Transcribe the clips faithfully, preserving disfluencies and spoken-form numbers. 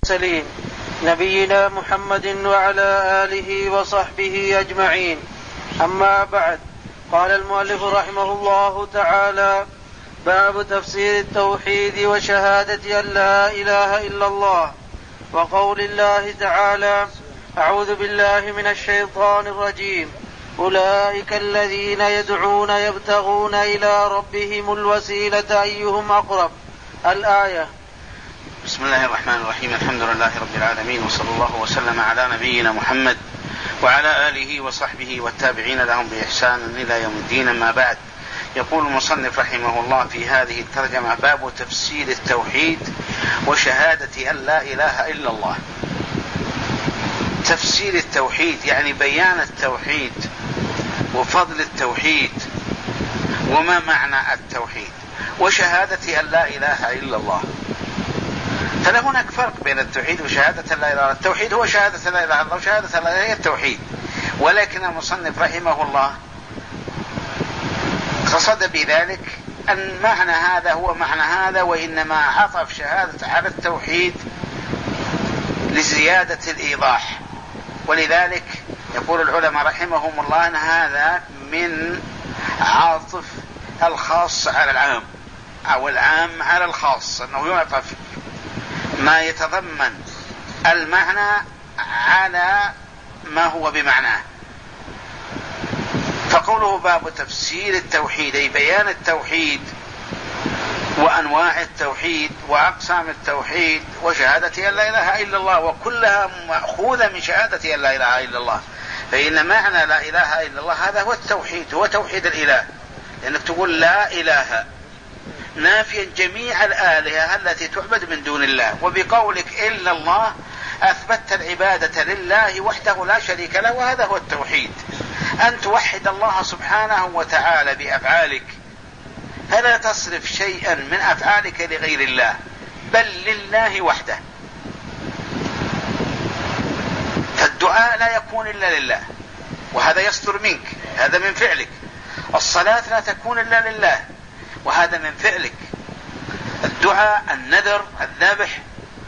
المرسلين نبينا محمد وعلى آله وصحبه أجمعين. أما بعد، قال المؤلف رحمه الله تعالى: باب تفسير التوحيد وشهادة أن لا إله إلا الله، وقول الله تعالى: أعوذ بالله من الشيطان الرجيم، أولئك الذين يدعون يبتغون إلى ربهم الوسيلة أيهم أقرب. الآية. بسم الله الرحمن الرحيم. الحمد لله رب العالمين، وصلى الله وسلم على نبينا محمد وعلى آله وصحبه والتابعين لهم بإحسان إلى يوم الدين. ما بعد، يقول المصنف رحمه الله في هذه الترجمة: باب تفسير التوحيد وشهادة أن لا إله إلا الله. تفسير التوحيد يعني بيان التوحيد وفضل التوحيد وما معنى التوحيد، وشهادة أن لا إله إلا الله. فلا هناك فرق بين التوحيد وشهادة لا إله إلا الله. التوحيد هو شهادة لا إله إلا الله، وشهادة لا إله هي التوحيد. ولكن المصنف رحمه الله قصد بذلك أن معنى هذا هو معنى هذا، وإنما عطف شهادة على التوحيد لزيادة الإيضاح. ولذلك يقول العلماء رحمهم الله أن هذا من عاطف الخاص على العام، أو العام على الخاص، أنه يعطف ما يتضمن المعنى على ما هو بمعناه. فقوله باب تفسير التوحيد أي بيان التوحيد وأنواع التوحيد وأقسام التوحيد وشهادة أن لا إله إلا الله، وكلها مأخوذة من شهادة أن لا إله إلا الله. فإن معنى لا إله إلا الله هذا هو التوحيد، هو توحيد الإله، لأنك تقول لا إله نافيا جميع الآلهة التي تعبد من دون الله، وبقولك إلا الله أثبتت العبادة لله وحده لا شريك له، وهذا هو التوحيد، أن توحد الله سبحانه وتعالى بأفعالك، فلا تصرف شيئا من أفعالك لغير الله بل لله وحده. فالدعاء لا يكون إلا لله، وهذا يصدر منك، هذا من فعلك. الصلاة لا تكون إلا لله، وهذا من فعلك. الدعاء، النذر، الذبح،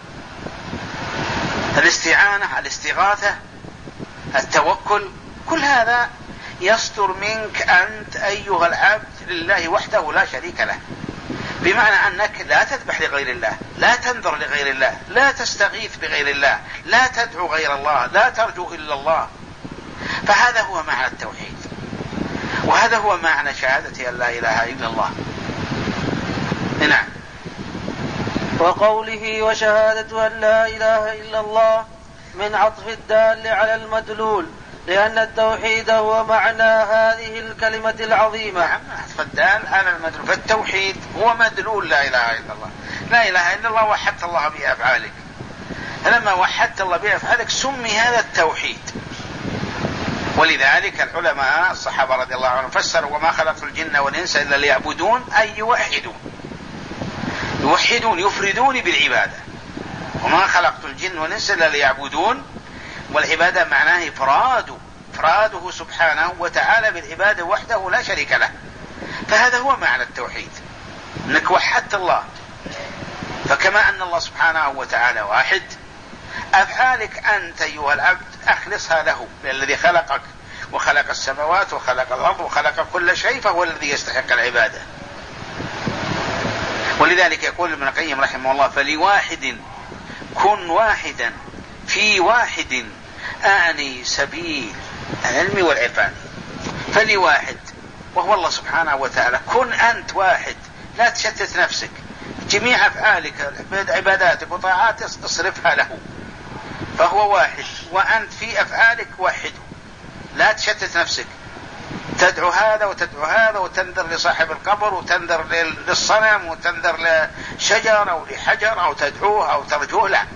الاستعانة، الاستغاثة، التوكل، كل هذا يصدر منك أنت أيها العبد لله وحده لا شريك له، بمعنى أنك لا تذبح لغير الله، لا تنذر لغير الله، لا تستغيث بغير الله، لا تدعو غير الله، لا ترجو إلا الله. فهذا هو معنى التوحيد، وهذا هو معنى شهادة أن لا إله إلا الله. نعم. وقوله وشهادة أن لا إله إلا الله من عطف الدال على المدلول، لأن التوحيد هو معنى هذه الكلمة العظيمة. نعم، عطف الدال على المدلول، فالتوحيد هو مدلول لا إله إلا الله. لا إله إلا الله وحدت الله بأفعالك، فلما وحدت الله بأفعالك سمي هذا التوحيد. ولذلك العلماء الصحابة رضي الله عنهم فسروا: وما خلقت الجن والإنس إلا ليعبدون، أي يوحدون، يوحدون يفردون بالعبادة. وما خلقت الجن والإنس إلا ليعبدون، والعبادة معناه إفراده إفراده سبحانه وتعالى بالعبادة وحده لا شريك له. فهذا هو معنى التوحيد، أنك وحدت الله. فكما أن الله سبحانه وتعالى واحد، أفعالك أنت أيها العبد أخلصها له، الذي خلقك وخلق السماوات وخلق الأرض وخلق كل شيء، فهو الذي يستحق العبادة. ولذلك يقول ابن القيم رحمه الله: فلواحد كن واحدا في واحد أعني سبيل العلم والعرفان. فلواحد وهو الله سبحانه وتعالى، كن أنت واحد، لا تشتت نفسك، جميع أفعالك عباداتك وطاعاتك اصرفها له، فهو واحد، وأنت في أفعالك وحده، لا تشتت نفسك، تدعو هذا وتدعو هذا، وتنذر لصاحب القبر، وتنذر للصنم، وتنذر لشجر أو لحجر، أو تدعوه أو ترجوه. لا،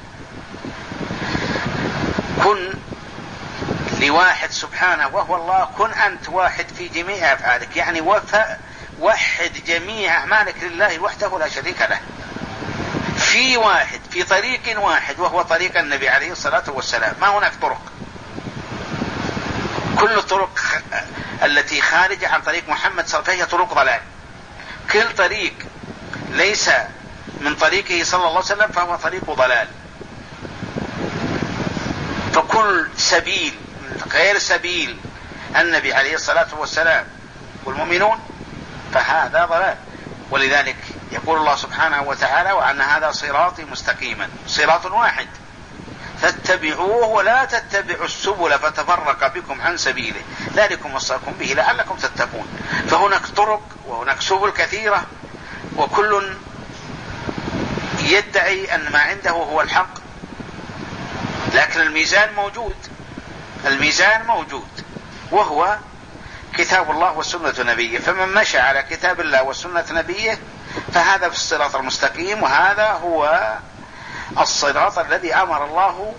كن لواحد سبحانه وهو الله، كن أنت واحد في جميع أفعالك، يعني وحد جميع أعمالك لله وحده لا شريك له، في واحد، في طريق واحد، وهو طريق النبي عليه الصلاة والسلام. ما هناك طرق، كل الطرق التي خارجة عن طريق محمد صلى الله عليه وسلم فهي طرق ضلال. كل طريق ليس من طريقه صلى الله عليه وسلم فهو طريق ضلال. كل سبيل غير سبيل النبي عليه الصلاة والسلام والمؤمنون فهذا ضلال. ولذلك يقول الله سبحانه وتعالى: وأن هذا صراطي مستقيما، صراط واحد فاتبعوه ولا تتبعوا السبل فتفرق بكم عن سبيله ذلكم وصاكم به لعلكم تتقون. فهناك طرق وهناك سبل كثيرة، وكل يدعي أن ما عنده هو الحق، لكن الميزان موجود، الميزان موجود وهو كتاب الله وسنة نبيه. فمن مشى على كتاب الله وسنة نبيه فهذا في الصراط المستقيم، وهذا هو الصراط الذي أمر الله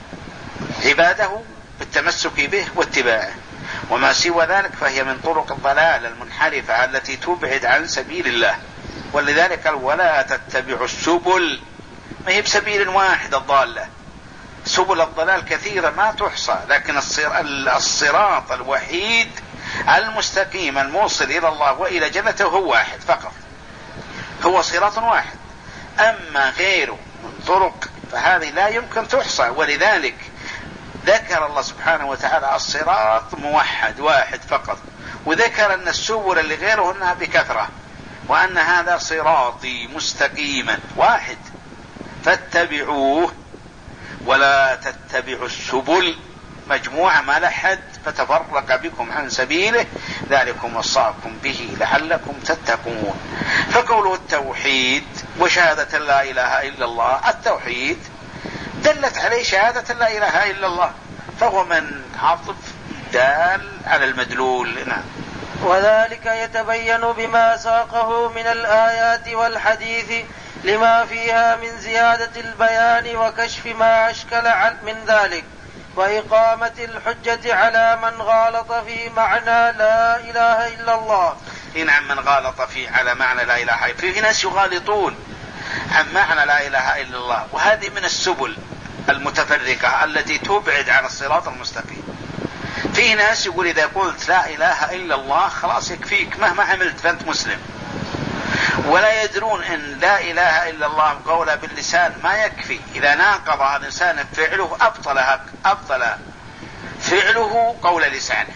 عباده بالتمسك به واتباعه. وما سوى ذلك فهي من طرق الضلال المنحرفة التي تبعد عن سبيل الله. ولذلك قال: ولا تتبعوا السبل، ما هي بسبيل واحد الضالة، سبل الضلال كثيرة ما تحصى، لكن الصراط الوحيد المستقيم الموصل إلى الله وإلى جنته هو واحد فقط، هو صراط واحد. أما غيره من طرق فهذه لا يمكن تحصى. ولذلك ذكر الله سبحانه وتعالى الصراط موحد واحد فقط، وذكر أن السبل اللي غيره أنها بكثرة، وأن هذا صراطي مستقيما واحد فاتبعوه ولا تتبعوا السبل مجموعة ما لحد فتفرق بكم عن سبيله ذلكم وصاكم به لعلكم تتقون. فقوله التوحيد وشهادة لا إله إلا الله، التوحيد دلت عليه شهادة لا إله إلا الله، فهو من عطف دال على المدلول. نعم. وذلك يتبين بما ساقه من الآيات والحديث لما فيها من زيادة البيان وكشف ما أشكل من ذلك، وإقامة الحجة على من غالط في معنى لا إله إلا الله. نعم، من غالط في على معنى لا إله إلا الله. في ناس يغالطون عن معنى لا إله إلا الله، وهذه من السبل المتفرقة التي تبعد عن الصراط المستقيم. في ناس يقول إذا قلت لا إله إلا الله خلاص يكفيك مهما عملت فأنت مسلم، ولا يدرون أن لا إله إلا الله قولها باللسان ما يكفي، إذا ناقض الإنسان فعله أبطلها أبطل فعله قول لسانه.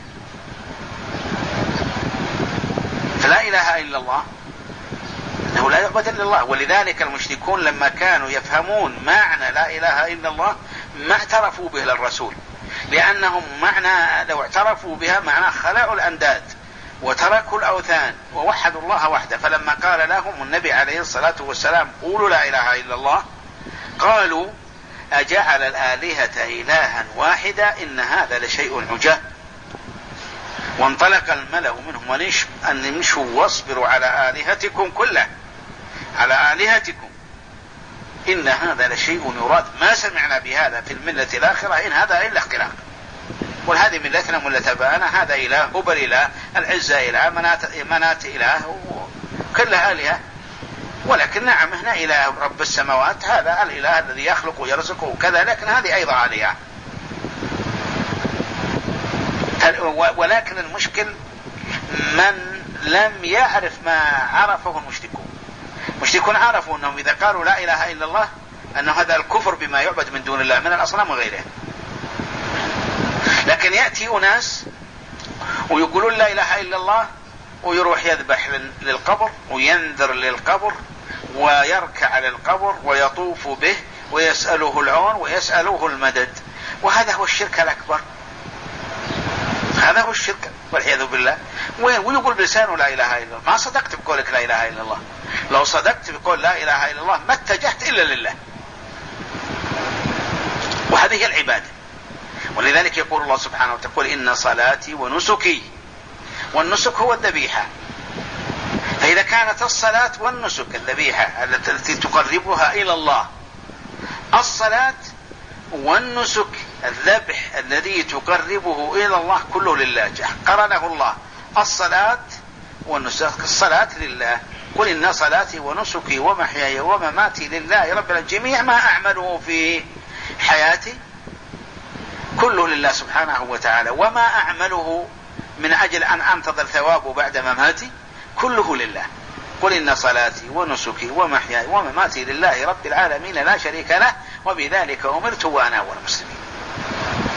فلا إله إلا الله أنه لا يعبد إلا الله. ولذلك المشركون لما كانوا يفهمون معنى لا إله إلا الله ما اعترفوا به للرسول، لأنهم معنى لو اعترفوا بها معنى خلعوا الأنداد وتركوا الأوثان ووحدوا الله وحده. فلما قال لهم النبي عليه الصلاة والسلام قولوا لا إله إلا الله، قالوا أجعل الآلهة إلها واحدا إن هذا لشيء عجاب. وانطلق الملأ منهم أن امشوا واصبروا على آلهتكم كله على آلهتكم إن هذا لشيء يراد ما سمعنا بهذا في الملة الآخرة إن هذا إلا اختلاق. وهذه ملتنا ملة أبانا، هذا إله هبل إله العزة إله منات, منات إله كلها آلهة. ولكن نعم هنا إله رب السماوات هذا الإله الذي يخلق ويرزق وكذا، لكن هذه أيضا آلهة. ولكن المشكل من لم يعرف ما عرفه المشركون. المشركون عرفوا أنهم إذا قالوا لا إله إلا الله أنه هذا الكفر بما يعبد من دون الله من الأصنام وغيرها. لكن يأتي أناس ويقولون لا إله إلا الله ويروح يذبح للقبر وينذر للقبر ويركع للقبر ويطوف به ويسأله العون ويسأله المدد، وهذا هو الشرك الأكبر، هذا هو الشرك والعياذ بالله. ويقول بلسانه لا إله إلا الله. ما صدقت بقولك لا إله إلا الله، لو صدقت بقول لا إله إلا الله ما اتجهت إلا لله، وهذه هي العبادة. ولذلك يقول الله سبحانه وتعالى إن صلاتي ونسكي، والنسك هو الذبيحة. فإذا كانت الصلاة والنسك الذبيحة التي تقربها إلى الله، الصلاة والنسك الذبح الذي تقربه إلى الله كله لله، قرنه الله الصلاة والنسك. الصلاة لله، قل إن صلاتي ونسكي ومحياي ومماتي لله رب العالمين، جميع ما أعمله في حياتي كله لله سبحانه وتعالى، وما أعمله من أجل أن أنتظر ثوابه بعد مماتي كله لله. قل إن صلاتي ونسكي ومحياي ومماتي لله رب العالمين لا شريك له وبذلك أمرت وأنا أول المسلمين.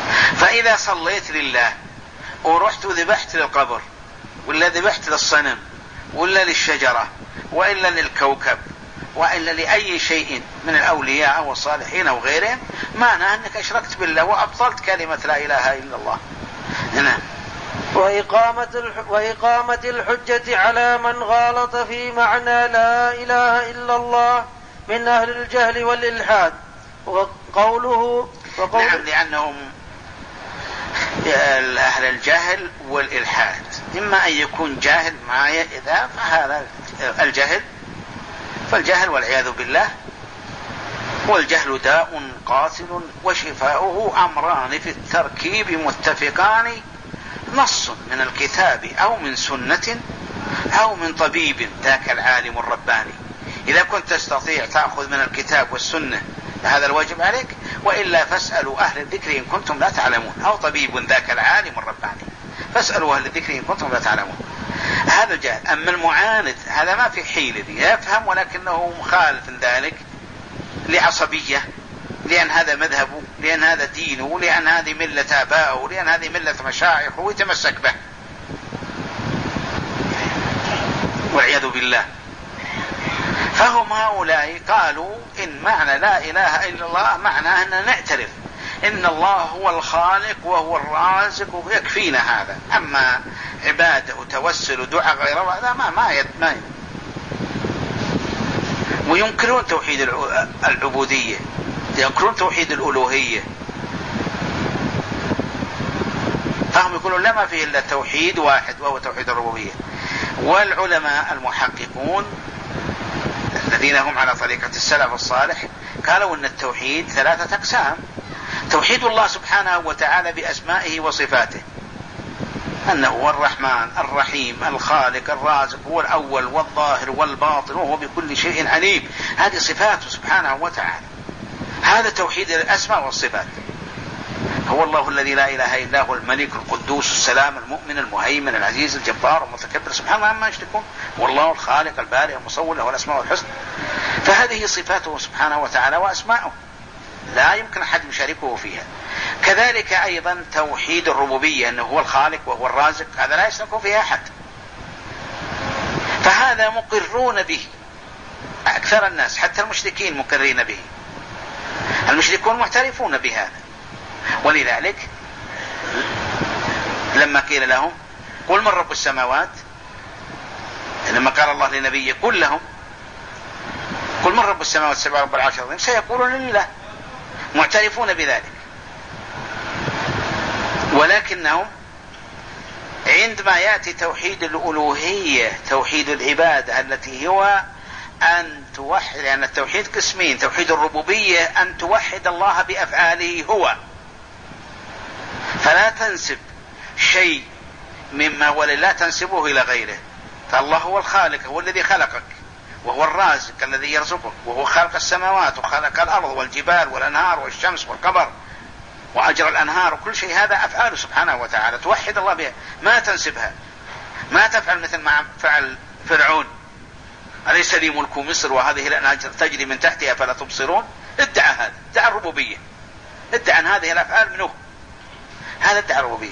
فإذا صليت لله ورحت وذبحت للقبر ولا ذبحت للصنم ولا للشجرة وإلا للكوكب وإلا لأي شيء من الأولياء أو الصالحين أو غيرهم، معناه أنك أشركت بالله وأبطلت كلمة لا إله إلا الله. نعم. وإقامة, وإقامة الحجة على من غالط في معنى لا إله إلا الله من أهل الجهل والإلحاد. وقوله وقوله نعم، لأنهم أهل الجهل والإلحاد، إما أن يكون جاهل معايا إذا فهذا الجهل، فالجهل والعياذ بالله، والجهل داء قاتل وشفاؤه أمران في التركيب متفقان، نص من الكتاب أو من سنة أو من طبيب ذاك العالم الرباني. إذا كنت تستطيع تأخذ من الكتاب والسنة هذا الواجب عليك، وإلا فاسألوا أهل الذكر إن كنتم لا تعلمون، أو طبيب ذاك العالم الرباني، فاسألوا أهل الذكر إن كنتم لا تعلمون. هذا الجهل. أما المعاند هذا ما في حيلة، يفهم ولكنه مخالف ذلك لعصبية، لأن هذا مذهبه، لأن هذا دينه، لأن هذه ملة آبائه، لأن هذه ملة مشايخه، ويتمسك به والعياذ بالله. فهم هؤلاء قالوا إن معنى لا إله إلا الله معناه أن نعترف إن الله هو الخالق وهو الرازق ويكفينا هذا، أما عبادة وتوسل ودعاء غير هذا ما ما يتمين. وينكرون توحيد العبودية، ينكرون توحيد الألوهية، فهم يقولون لا ما فيه إلا توحيد واحد وهو توحيد الربوبية. والعلماء المحققون الذين هم على طريقة السلف الصالح قالوا أن التوحيد ثلاثة أقسام: توحيد الله سبحانه وتعالى بأسمائه وصفاته، أنه هو الرحمن الرحيم الخالق الرازق، هو الأول والظاهر والباطن وهو بكل شيء عليم، هذه صفاته سبحانه وتعالى. هذا توحيد الأسماء والصفات. هو الله الذي لا إله إلا هو الملك القدوس السلام المؤمن المهيمن العزيز الجبار المتكبر سبحانه عما يشركون، والله الخالق البارئ المصور له الأسماء الحسنى. فهذه صفاته سبحانه وتعالى وأسماؤه لا يمكن أحد يشاركه فيها. كذلك أيضا توحيد الربوبية، أنه هو الخالق وهو الرازق، هذا لا يشرك فيه أحد، فهذا مقرون به أكثر الناس، حتى المشركين مقرين به، المشركون معترفون بهذا. ولذلك لما قيل لهم قل من رب السماوات، لما قال الله لنبيه قل لهم قل من رب السماوات السبع رب العرش العظيم، سيقولون لله، معترفون بذلك. ولكنهم عندما يأتي توحيد الألوهية، توحيد العبادة التي هو أن توحد، لأن يعني التوحيد قسمين: توحيد الربوبية أن توحد الله بأفعاله هو، فلا تنسب شيء مما ولا تنسبه إلى غيره، فالله هو الخالق، هو الذي خلقك، وهو الرازق الذي يرزقك، وهو خلق السماوات وخلق الأرض والجبال والأنهار والشمس والقمر وأجرى الأنهار وكل شيء، هذا أفعاله سبحانه وتعالى، توحد الله بها، ما تنسبها، ما تفعل مثل ما فعل فرعون: أليس لي ملك مصر وهذه الأنهار تجري من تحتها فلا تبصرون. ادعى هذا، ادعى الربوبية، ادعى أن هذه الأفعال منه، هذا ادعى الربوبية.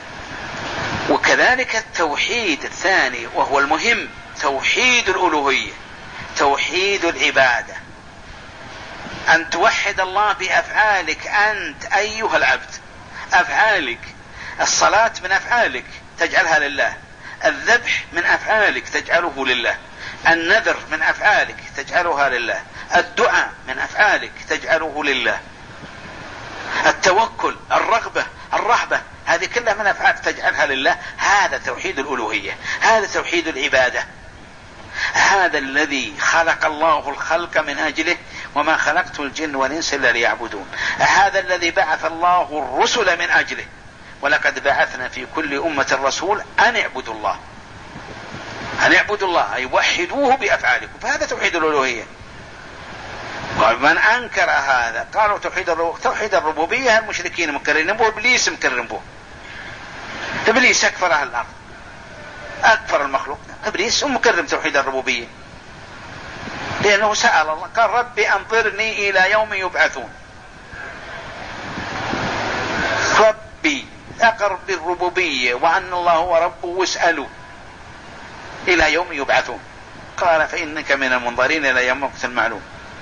وكذلك التوحيد الثاني وهو المهم، توحيد الألوهية، توحيد العبادة، أن توحد الله بأفعالك أنت أيها العبد. أفعالك، الصلاة من أفعالك تجعلها لله، الذبح من أفعالك تجعله لله، النذر من أفعالك تجعلها لله، الدعاء من أفعالك تجعله لله، التوكل، الرغبة، الرهبة، هذه كلها من أفعالك تجعلها لله. هذا توحيد الألوهية، هذا توحيد العبادة، هذا الذي خلق الله الخلق من أجله: وما خلقت الجن والإنس إلا ليعبدون. هذا الذي بعث الله الرسل من أجله: ولقد بعثنا في كل أمة رسول أن اعبدوا الله، أن اعبدوا الله أي وحدوه بأفعالكم. فهذا توحيد الألوهية. ومن أنكر هذا قالوا توحيد توحيد الربوبية المشركين مكررين به، إبليس مكررين به. إبليس أكفر أهل الأرض، أكفر المخلوق، إبليس مكرم توحيد الربوبية، لأنه سأل الله قال: ربي أنظرني إلى يوم يبعثون. أقر بالربوبية وأن الله هو رب واسألوا إلى يوم يبعثون. قال فإنك من المنظرين إلى يوم وقت المعلوم.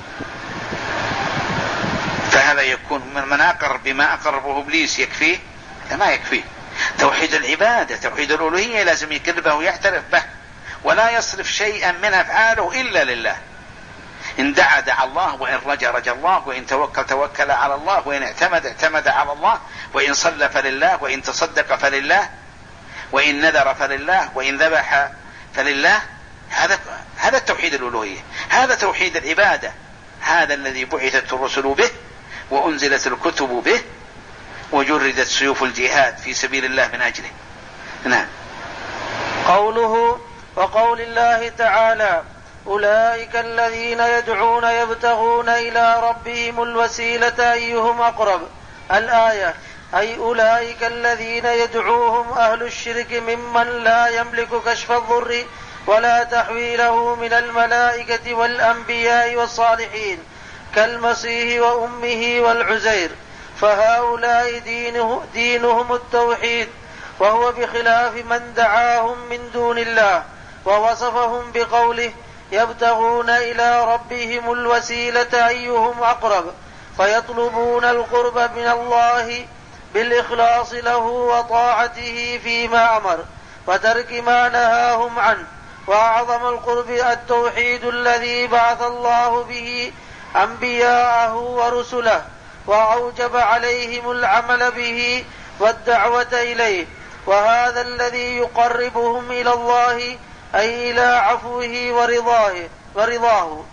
فهذا يكون من أقر بما أقره إبليس يكفيه؟ ما يكفيه. توحيد العبادة توحيد الألوهية لازم يقربه ويعترف به، ولا يصرف شيئا من أفعاله إلا لله. إن دعا دعا الله، وإن رجا رجا الله، وإن توكل توكل على الله، وإن اعتمد اعتمد على الله، وإن صلى فلله، وإن تصدق فلله، وإن نذر فلله، وإن ذبح فلله. هذا هذا التوحيد الألوهية، هذا توحيد العبادة، هذا الذي بعثت الرسل به وأنزلت الكتب به وجردت سيوف الجهاد في سبيل الله من أجله. نعم. قوله وقول الله تعالى أولئك الذين يدعون يبتغون إلى ربهم الوسيلة أيهم أقرب، الآية، أي أولئك الذين يدعوهم أهل الشرك ممن لا يملك كشف الضر ولا تحويله من الملائكة والأنبياء والصالحين كالمسيح وأمه والعزير، فهؤلاء دينه دينهم التوحيد، وهو بخلاف من دعاهم من دون الله، ووصفهم بقوله يبتغون إلى ربهم الوسيلة أيهم أقرب، فيطلبون القرب من الله بالإخلاص له وطاعته فيما أمر وترك ما نهاهم عنه. وأعظم القرب التوحيد الذي بعث الله به أنبياءه ورسله وأوجب عليهم العمل به والدعوة إليه، وهذا الذي يقربهم إلى الله أي إلى عفوه ورضاه, ورضاه.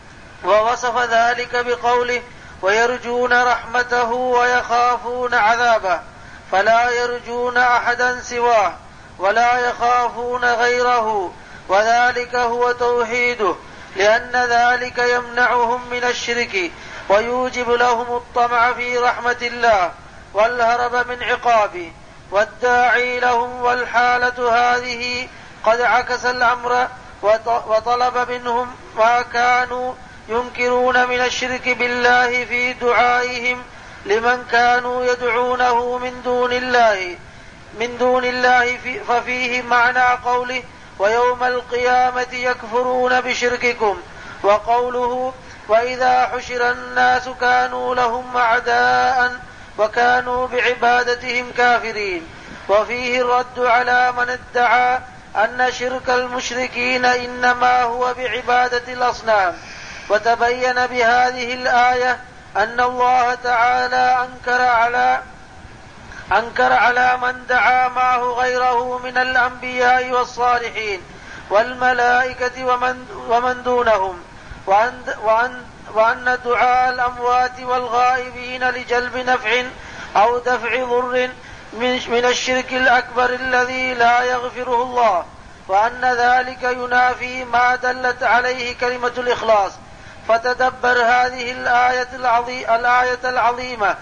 ووصف ذلك بقوله ويرجون رحمته ويخافون عذابه، فلا يرجون أحدا سواه ولا يخافون غيره، وذلك هو توحيده، لأن ذلك يمنعهم من الشرك ويوجب لهم الطمع في رحمة الله والهرب من عقابه. والداعي لهم والحالة هذه قد عكس الأمر وطلب منهم ما كانوا ينكرون من الشرك بالله في دعائهم لمن كانوا يدعونه من دون الله من دون الله ففيه معنى قوله ويوم القيامة يكفرون بشرككم، وقوله وإذا حشر الناس كانوا لهم أعداء وكانوا بعبادتهم كافرين. وفيه الرد على من ادعى أن شرك المشركين إنما هو بعبادة الأصنام. وتبين بهذه الآية أن الله تعالى أنكر على أنكر على من دعا معه غيره من الأنبياء والصالحين والملائكة ومن, ومن دونهم، وأن, وأن, وأن دعاء الأموات والغائبين لجلب نفع أو دفع ضر من الشرك الأكبر الذي لا يغفره الله، وأن ذلك ينافي ما دلت عليه كلمة الإخلاص. فتدبر هذه الآية العظيمة, الآية العظيمة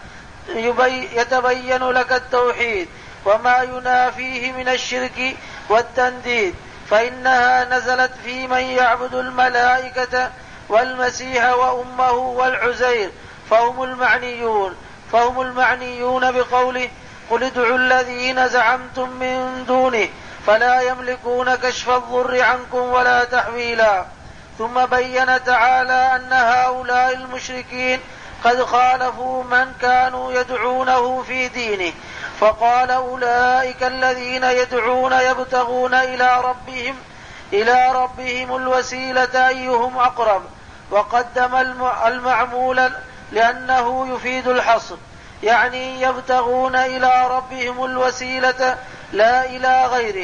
يتبين لك التوحيد وما ينافيه من الشرك والتنديد، فإنها نزلت في من يعبد الملائكة والمسيح وأمه والعزير، فهم المعنيون فهم المعنيون بقوله قل ادعوا الذين زعمتم من دونه فلا يملكون كشف الضر عنكم ولا تحويلا. ثم بين تعالى أن هؤلاء المشركين قد خالفوا من كانوا يدعونه في دينه، فقال أولئك الذين يدعون يبتغون إلى ربهم إلى ربهم الوسيلة أيهم أقرب، وقدم المعمول لأنه يفيد الحصر، يعني يبتغون إلى ربهم الوسيلة لا إلى غيره.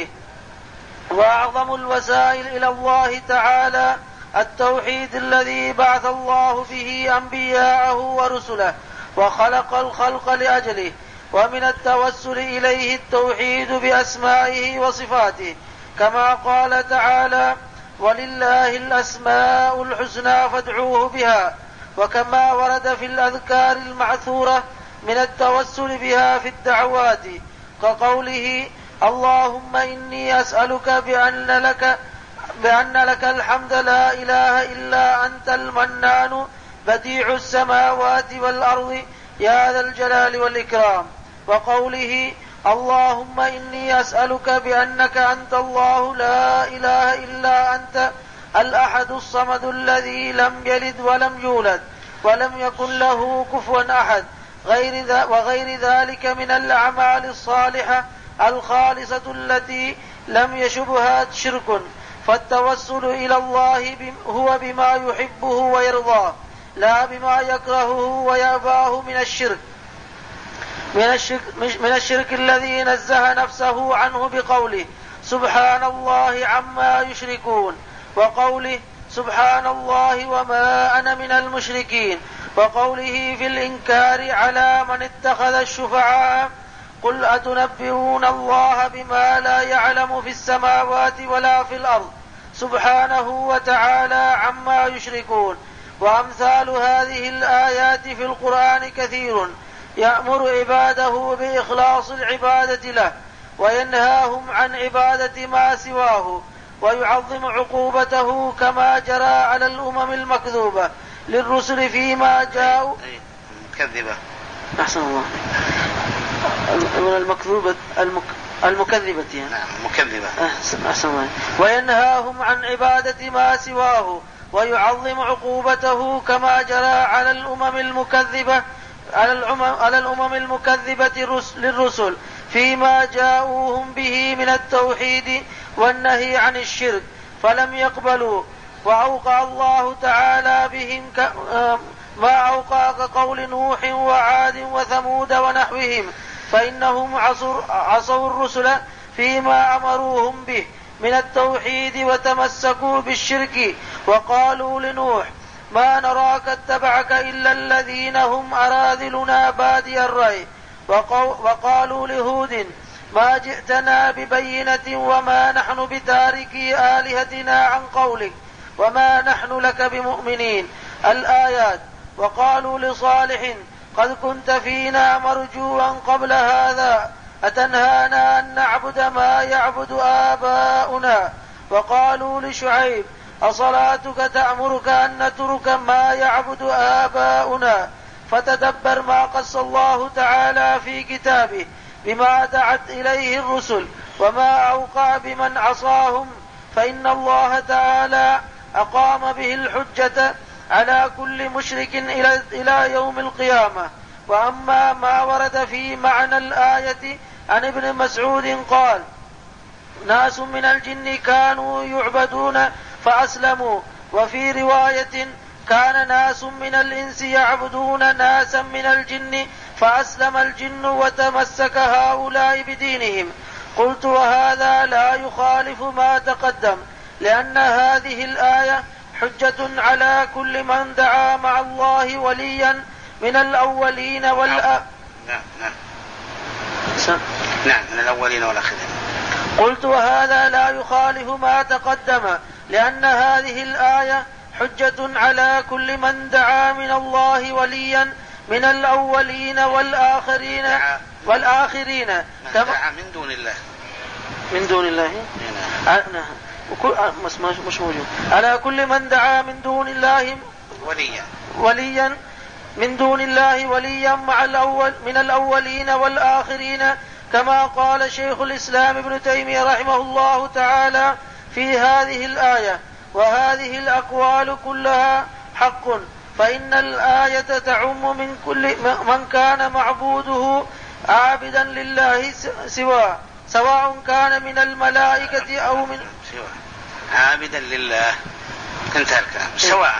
وأعظم الوسائل إلى الله تعالى التوحيد الذي بعث الله به أنبياءه ورسله وخلق الخلق لأجله، ومن التوسل إليه التوحيد بأسمائه وصفاته، كما قال تعالى ولله الأسماء الحسنى فادعوه بها، وكما ورد في الأذكار المعثورة من التوسل بها في الدعوات كقوله اللهم إني أسألك بأن لك بأن لك الحمد لا إله إلا أنت المنان بديع السماوات والأرض يا ذا الجلال والإكرام، وقوله اللهم إني أسألك بأنك أنت الله لا إله إلا أنت الأحد الصمد الذي لم يلد ولم يولد ولم يكن له كفوا أحد غير ذا وغير ذلك من الأعمال الصالحة الخالصة التي لم يشبها شرك، فالتوسل إلى الله هو بما يحبه ويرضاه لا بما يكرهه ويأباه من الشرك من الشرك, من الشرك الذي نزه نفسه عنه بقوله سبحان الله عما يشركون، وقوله سبحان الله وما أنا من المشركين، وقوله في الإنكار على من اتخذ الشفعاء قل أتنبئون الله بما لا يعلم في السماوات ولا في الأرض سبحانه وتعالى عما يشركون. وأمثال هذه الآيات في القرآن كثير يأمر عباده بإخلاص العبادة له وينهاهم عن عبادة ما سواه ويعظم عقوبته كما جرى على الأمم المكذوبة للرسل فيما جاءوا مكذبة أحسن الله من المكذوبة المك... المكذبة يعني. نعم مكذبة أحسن, أحسن الله. وينهاهم عن عبادة ما سواه ويعظم عقوبته كما جرى على الأمم المكذبة على الأمم, على الأمم المكذبة للرسل فيما جاءوهم به من التوحيد والنهي عن الشرك فلم يقبلوا، وأوقع الله تعالى بهم ك... ما أوقع كقول نوح وعاد وثمود ونحوهم، فإنهم عصوا الرسل فيما أمروهم به من التوحيد وتمسكوا بالشرك، وقالوا لنوح ما نراك اتبعك إلا الذين هم أراذلنا بادي الرأي، وقالوا لهود ما جئتنا ببينة وما نحن بتاركي آلهتنا عن قولك وما نحن لك بمؤمنين الآيات. وقالوا لصالح قد كنت فينا مرجوا قبل هذا أتنهانا أن نعبد ما يعبد آباؤنا. وقالوا لشعيب أصلاتك تأمرك أن نترك ما يعبد آباؤنا. فتدبر ما قص الله تعالى في كتابه بما دعت إليه الرسل وما أوقع بمن عصاهم، فإن الله تعالى أقام به الحجة على كل مشرك إلى يوم القيامة. وأما ما ورد في معنى الآية عن ابن مسعود قال ناس من الجن كانوا يعبدون فأسلموا، وفي رواية كان ناس من الإنس يعبدون ناسا من الجن فأسلم الجن وتمسك هؤلاء بدينهم. قلت وهذا لا يخالف ما تقدم، لأن هذه الآية حجة على كل من دعا مع الله وليا من الأولين والآخرين. نعم نعم نعم من الأولين والآخرين. قلت وهذا لا يخالف ما تقدم، لأن هذه الآية حجة على كل من دعا من الله وليا من الأولين والآخرين والآخرين من دعا من دون الله من دون الله مش موجود على كل من دعا من دون الله وليا وليا من دون الله وليا مع الأول من الأولين والآخرين، كما قال شيخ الإسلام ابن تيمية رحمه الله تعالى في هذه الآية. وهذه الأقوال كلها حق، فإن الآية تعم من كل من كان معبوده عابدا لله سواء سواء كان من الملائكة أو من عابدا لله انتهى الكلام سواء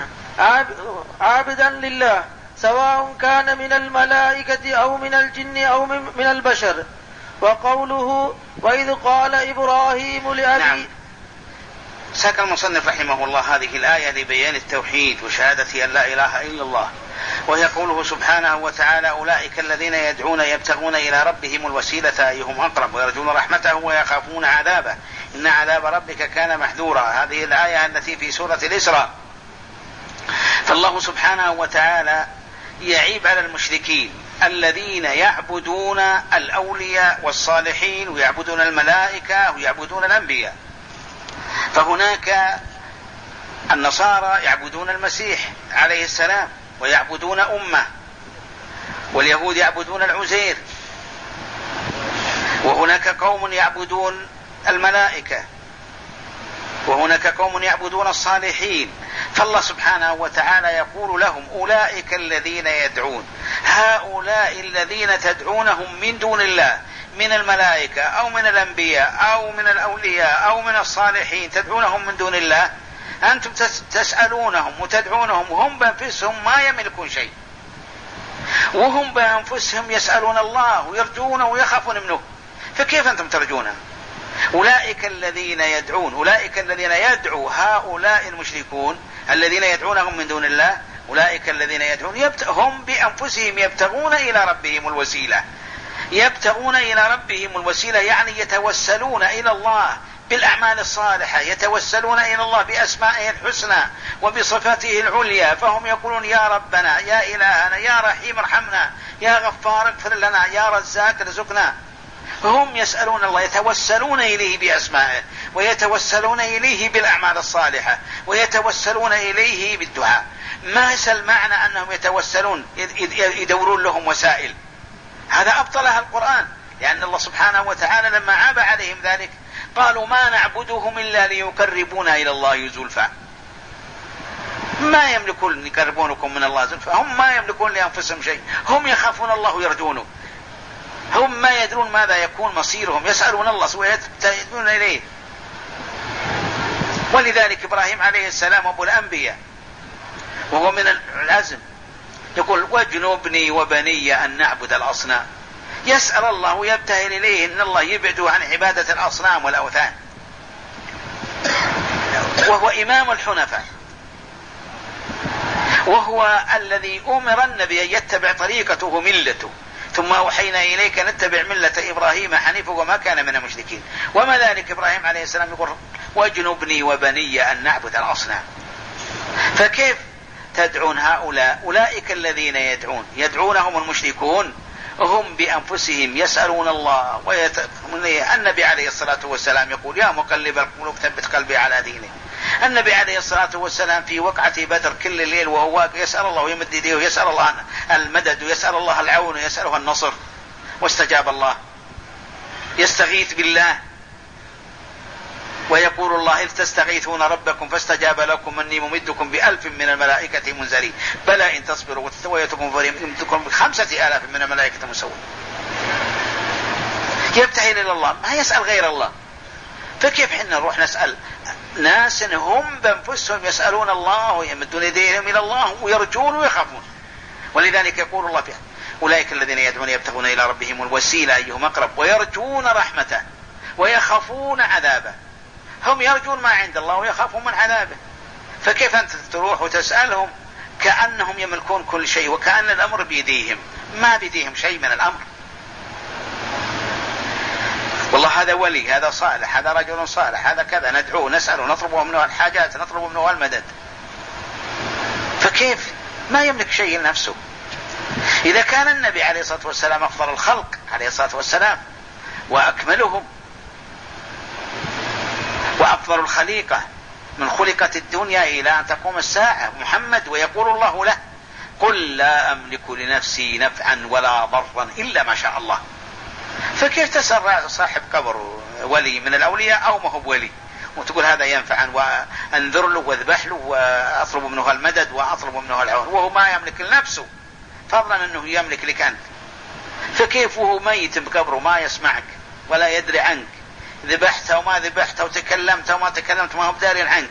عابدا لله سواء كان من الملائكة أو من الجن أو من البشر. وقوله وإذ قال إبراهيم لأبي نعم. ساق المصنف رحمه الله هذه الآية لبيان التوحيد وشهادة أن لا إله إلا الله، وهي قوله سبحانه وتعالى أولئك الذين يدعون يبتغون إلى ربهم الوسيلة أيهم أقرب ويرجون رحمته ويخافون عذابه إن عذاب ربك كان محذورا. هذه الآية التي في سورة الإسراء. فالله سبحانه وتعالى يعيب على المشركين الذين يعبدون الأولياء والصالحين ويعبدون الملائكة ويعبدون الأنبياء. فهناك النصارى يعبدون المسيح عليه السلام ويعبدون أمه، واليهود يعبدون العزير، وهناك قوم يعبدون الملائكة، وهناك قوم يعبدون الصالحين. فالله سبحانه وتعالى يقول لهم أولئك الذين يدعون، هؤلاء الذين تدعونهم من دون الله من الملائكة أو من الأنبياء أو من الأولياء أو من الصالحين، تدعونهم من دون الله، أنتم تسألونهم وتدعونهم وهم بأنفسهم ما يملكون شيء، وهم بأنفسهم يسألون الله ويرجونه ويخافون منه، فكيف أنتم ترجونه؟ أولئك الذين يدعون، أولئك الذين يدعو هؤلاء المشركون الذين يدعونهم من دون الله، أولئك الذين يدعون يبت... هم بأنفسهم يبتغون إلى ربهم الوسيلة، يبتغون إلى ربهم الوسيلة يعني يتوسلون إلى الله بالأعمال الصالحة، يتوسلون إلى الله بأسمائه الحسنى وبصفاته العليا، فهم يقولون يا ربنا يا إلهنا يا رحيم ارحمنا يا غفار اغفر لنا يا رزاق ارزقنا. هم يسألون الله، يتوسلون إليه بأسمائه ويتوسلون إليه بالأعمال الصالحة ويتوسلون إليه بالدعاء. ما يسأل معنى أنهم يتوسلون يدورون لهم وسائل، هذا أبطلها القرآن، لأن الله سبحانه وتعالى لما عاب عليهم ذلك قالوا ما نعبدهم إلا ليقربونا إلى الله زلفى، ما يملكون يقربونكم من الله زلفى، هم ما يملكون لأنفسهم شيء، هم يخافون الله ويرجونه، هم ما يدرون ماذا يكون مصيرهم، يسألون الله ويتدعون إليه. ولذلك إبراهيم عليه السلام أبو الأنبياء وهو من العزم يقول واجنبني وبني أن نعبد الأصنام، يسأل الله ويبتهل إليه أن الله يبعده عن عبادة الأصنام والأوثان، وهو إمام الحنفاء، وهو الذي أمر النبي أن يتبع طريقته ملته، ثم أوحينا إليك نتبع ملة إبراهيم حنيفا وما كان من المشركين. وما ذلك إبراهيم عليه السلام يقول واجنبني وبني أن نعبد الأصنام. فكيف تدعون هؤلاء؟ أولئك الذين يدعون يدعونهم المشركون، هم بأنفسهم يسألون الله ويت... النبي عليه الصلاة والسلام يقول يا مقلب القلوب ثبت قلبي على دينه. النبي عليه الصلاة والسلام في وقعة بدر كل الليل وهو يسأل الله ويمد يديه ويسأل الله المدد ويسأل الله العون ويسأله النصر، واستجاب الله. يستغيث بالله ويقول الله إذ تستغيثون ربكم فاستجاب لكم أني ممدكم بألف من الملائكة منزلين بلى إن تصبروا وتتويتكم فيمدكم بخمسة آلاف من الملائكة مسوين. يبتهل إلى الله، ما يسأل غير الله. فكيف حنا نروح نسأل ناس هم بأنفسهم يسألون الله ويمدون يديهم إلى الله ويرجون ويخافون؟ ولذلك يقول الله فيها أولئك الذين يدعون يبتغون إلى ربهم الوسيلة أيهم أقرب ويرجون رحمته ويخافون عذابه. هم يرجون ما عند الله ويخافون من عذابه، فكيف أنت تروح وتسألهم كأنهم يملكون كل شيء وكأن الأمر بيديهم؟ ما بيديهم شيء من الأمر. والله هذا ولي، هذا صالح، هذا رجل صالح، هذا كذا، ندعوه نسأله نطلبه منه الحاجات، نطلبه منه المدد. فكيف ما يملك شيء لنفسه؟ إذا كان النبي عليه الصلاة والسلام أفضل الخلق عليه الصلاة والسلام وأكملهم وأفضل الخليقة من خلقت الدنيا إلى أن تقوم الساعة محمد، ويقول الله له قل لا أملك لنفسي نفعا ولا ضرا إلا ما شاء الله. فكيف تسأل صاحب قبر ولي من الأولياء أو ما هو ولي وتقول هذا ينفعا وأنذر له واذبح له وأطلب منه المدد وأطلب منه العون وهو ما يملك لنفسه، فضلا أنه يملك لك أنت؟ فكيف وهو ميت بقبره ما يسمعك ولا يدري عنك، ذبحت وما ذبحت وتكلمت وما تكلمت ما هو بداري عنك؟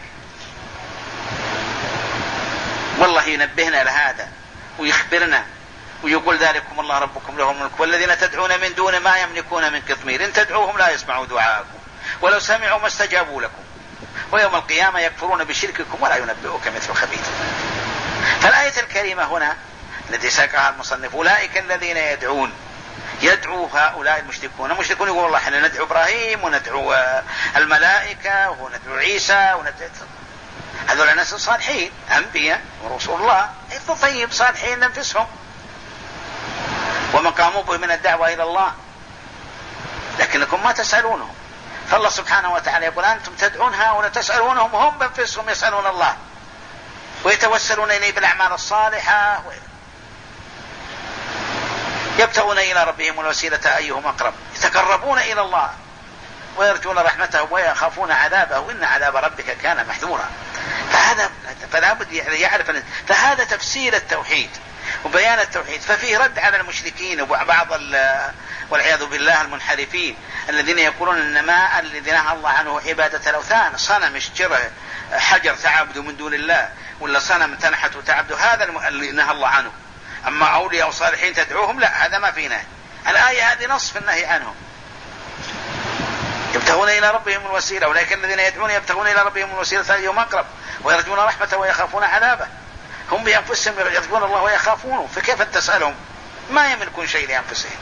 والله ينبهنا لهذا ويخبرنا ويقول ذلكم الله ربكم له الملك والذين تدعون من دون ما يملكون من قطمير إن تدعوهم لا يسمعوا دعاءكم ولو سمعوا ما استجابوا لكم ويوم القيامة يكفرون بشرككم ولا ينبئك مثل خبير. فالآية الكريمة هنا التي ساقها المصنف أولئك الذين يدعون، يدعو هؤلاء المشركون. المشركون يقول الله احنا ندعو إبراهيم وندعو الملائكة وندعو عيسى وندعو هذول الناس الصالحين أنبياء ورسول الله طيب صالحين لنفسهم ومن قاموا به من الدعوة إلى الله، لكنكم ما تسألونهم. فالله سبحانه وتعالى يقول أنتم تدعون هؤلاء تسألونهم، هم بنفسهم يسألون الله ويتوسلون إليه بالأعمال الصالحة. يبتغون إلى ربهم الوسيلة أيهم أقرب، يتقربون إلى الله ويرجون رحمته ويخافون عذابه إن عذاب ربك كان محذورا. فهذا فلا بد يعرف، فهذا تفسير التوحيد وبيان التوحيد. ففيه رد على المشركين وبعض والعياذ بالله المنحرفين الذين يقولون إن ما الذي نهى الله عنه عبادة الأوثان، صنم اشجره حجر تعبد من دون الله، ولا صنم تنحت وتعبد، هذا اللي نهى الله عنه. أما أولياء وصالحين تدعوهم لا، هذا ما فينا. الآية هذه نص في النهي عنهم. يبتغون إلى ربهم الوسيلة، ولكن الذين يدعون يبتغون إلى ربهم الوسيلة أيهم أقرب ويرجون رحمته ويخافون عذابه. هم بأنفسهم يرجون الله ويخافونه، فكيف تسألهم؟ ما يملكون شيء لأنفسهم.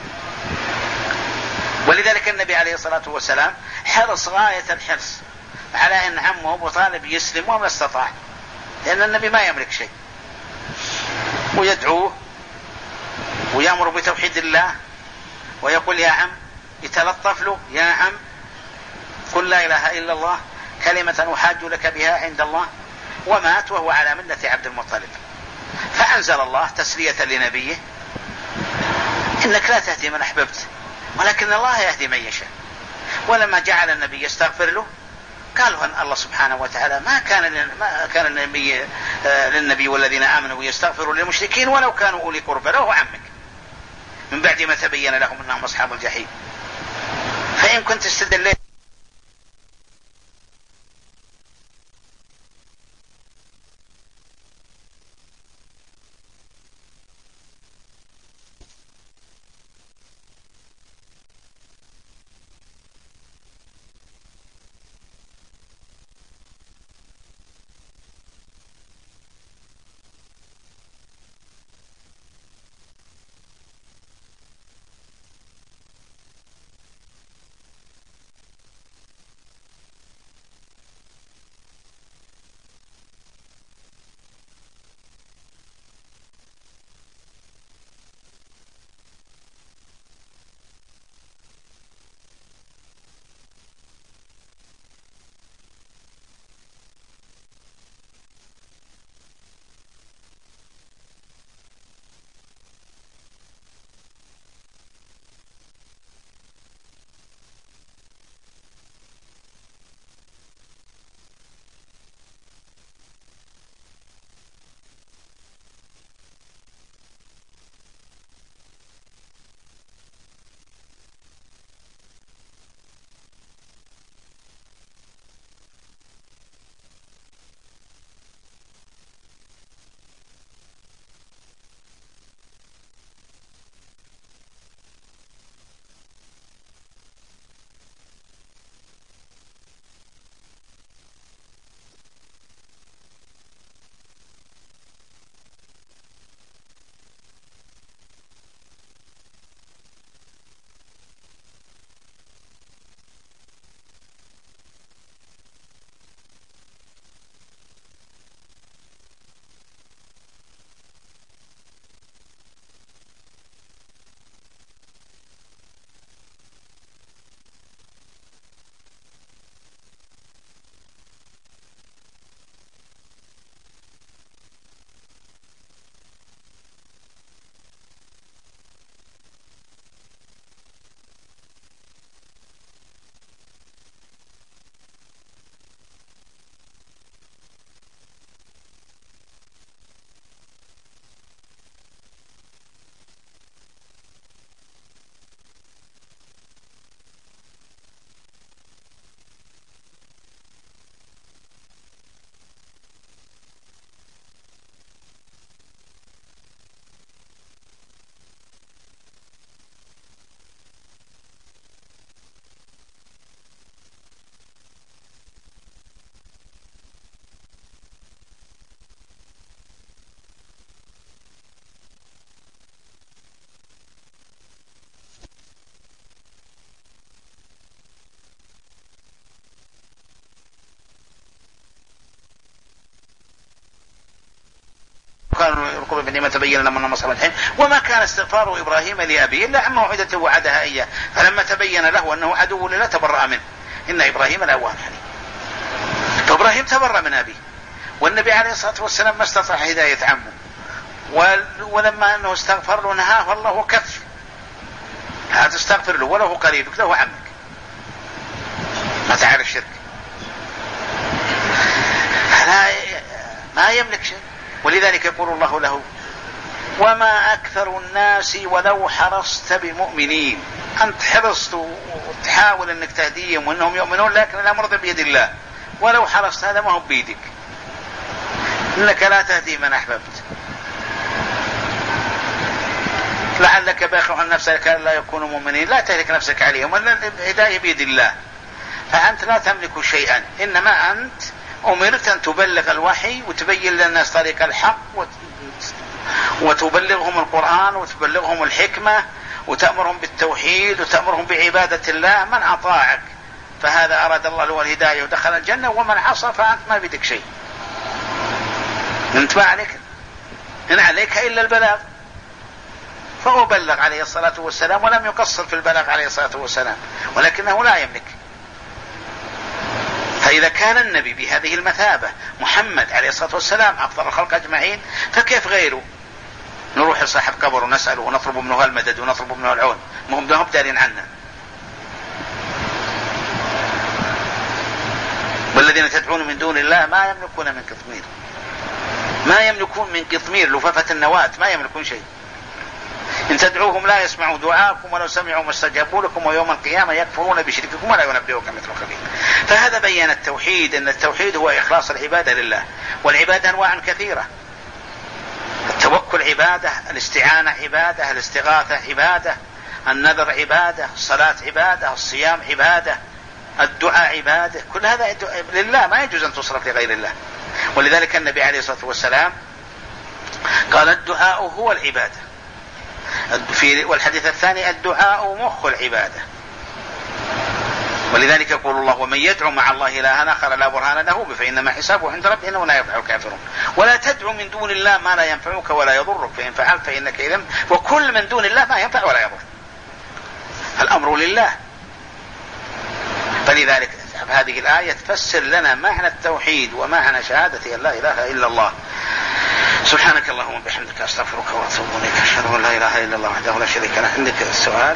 ولذلك النبي عليه الصلاة والسلام حرص غاية الحرص على أن عمه أبو طالب يسلم وما استطاع، لأن النبي ما يملك شيء، ويدعوه ويأمر بتوحيد الله ويقول يا عم، يتلطف له يا عم قل لا إله إلا الله كلمة أحاج لك بها عند الله. ومات وهو على ملة عبد المطلب. فأنزل الله تسلية لنبيه إنك لا تهدي من أحببت ولكن الله يهدي من يشاء. ولما جعل النبي يستغفر له قالوا أن الله سبحانه وتعالى ما كان ما كان النبي للنبي والذين آمنوا يستغفروا للمشركين ولو كانوا أولي قربى، له عمك، من بعد ما تبين لهم أنهم أصحاب الجحيم. فإن كنت استدليت كانوا يركضون بني ما تبين لهم انهم اصحاب الجحيم. وما كان استغفار ابراهيم لابيه الا عن موعدة وعدها اياه فلما تبين له انه عدو لله تبرأ منه ان ابراهيم لأواه حليم. فابراهيم تبرأ من ابيه، والنبي عليه الصلاة والسلام ما استطاع هداية عمه، ولما انه استغفر له نهاه الله وكف هتستغفر له وله قريبك له عمك، ما تعرف الشرك، لا ما يملك شيء. ولذلك يقول الله له: وما أكثر الناس ولو حرصت بمؤمنين. أنت حرصت وتحاول أنك تهديهم وأنهم يؤمنون، لكن الأمر بيد الله، ولو حرصت هذا ما هو بيدك، إنك لا تهدي من أحببت، لعلك باخع عن نفسك لا يكونوا مؤمنين، لا تهلك نفسك عليهم، وأن الهداية بيد الله، فأنت لا تملك شيئا، إنما أنت أمرت أن تبلغ الوحي وتبين للناس طريق الحق وتبلغهم القرآن وتبلغهم الحكمة وتأمرهم بالتوحيد وتأمرهم بعبادة الله. من أطاعك فهذا أراد الله له الهداية ودخل الجنة، ومن عصى فأنت ما بدك شيء، انت ما عليك، إن عليك إلا البلاغ. فهو بلغ عليه الصلاة والسلام ولم يقصر في البلاغ عليه الصلاة والسلام، ولكنه لا يملك. فإذا كان النبي بهذه المثابة محمد عليه الصلاة والسلام أفضل الخلق أجمعين، فكيف غيره؟ نروح لصاحب قبر ونسأله ونطلب منه المدد ونطلب منه العون، ما هم دهم دارين عنا. والذين تدعون من دون الله ما يملكون من قطمير، ما يملكون من قطمير لفافة النواة، ما يملكون شيء. إن تدعوهم لا يسمعوا دعاءكم ولو سمعوا ما استجابوا لكم، ويوم القيامة يكفرون بشرككم ولا ينبئوك مثل خبير. فهذا بيان التوحيد، أن التوحيد هو إخلاص العبادة لله، والعبادة أنواع كثيرة: التوكل عبادة، الاستعانة عبادة، الاستغاثة عبادة، النذر عبادة، الصلاة عبادة، الصيام عبادة، الدعاء عبادة، كل هذا لله، ما يجوز أن تصرف لغير الله. ولذلك النبي عليه الصلاة والسلام قال: الدعاء هو العبادة. في والحديث الثاني: الدعاء مخ العبادة. ولذلك يقول الله: ومن يدعو مع الله إلها آخر لا برهان له فإنما حسابه عند ربه إنه لا يفلح الكافرون. ولا تدعو من دون الله ما لا ينفعك ولا يضرك، فإن فعلت فإنك إذن، وكل من دون الله ما ينفع ولا يضر، الأمر لله. فلذلك هذه الآية تفسر لنا معنى التوحيد ومعنى شهادة أن لا إله إلا الله. سبحانك اللهم وبحمدك أستغفرك وأتوب إليك، أشهد أن لا إله إلا الله وحده لا شريك له. عندك السؤال؟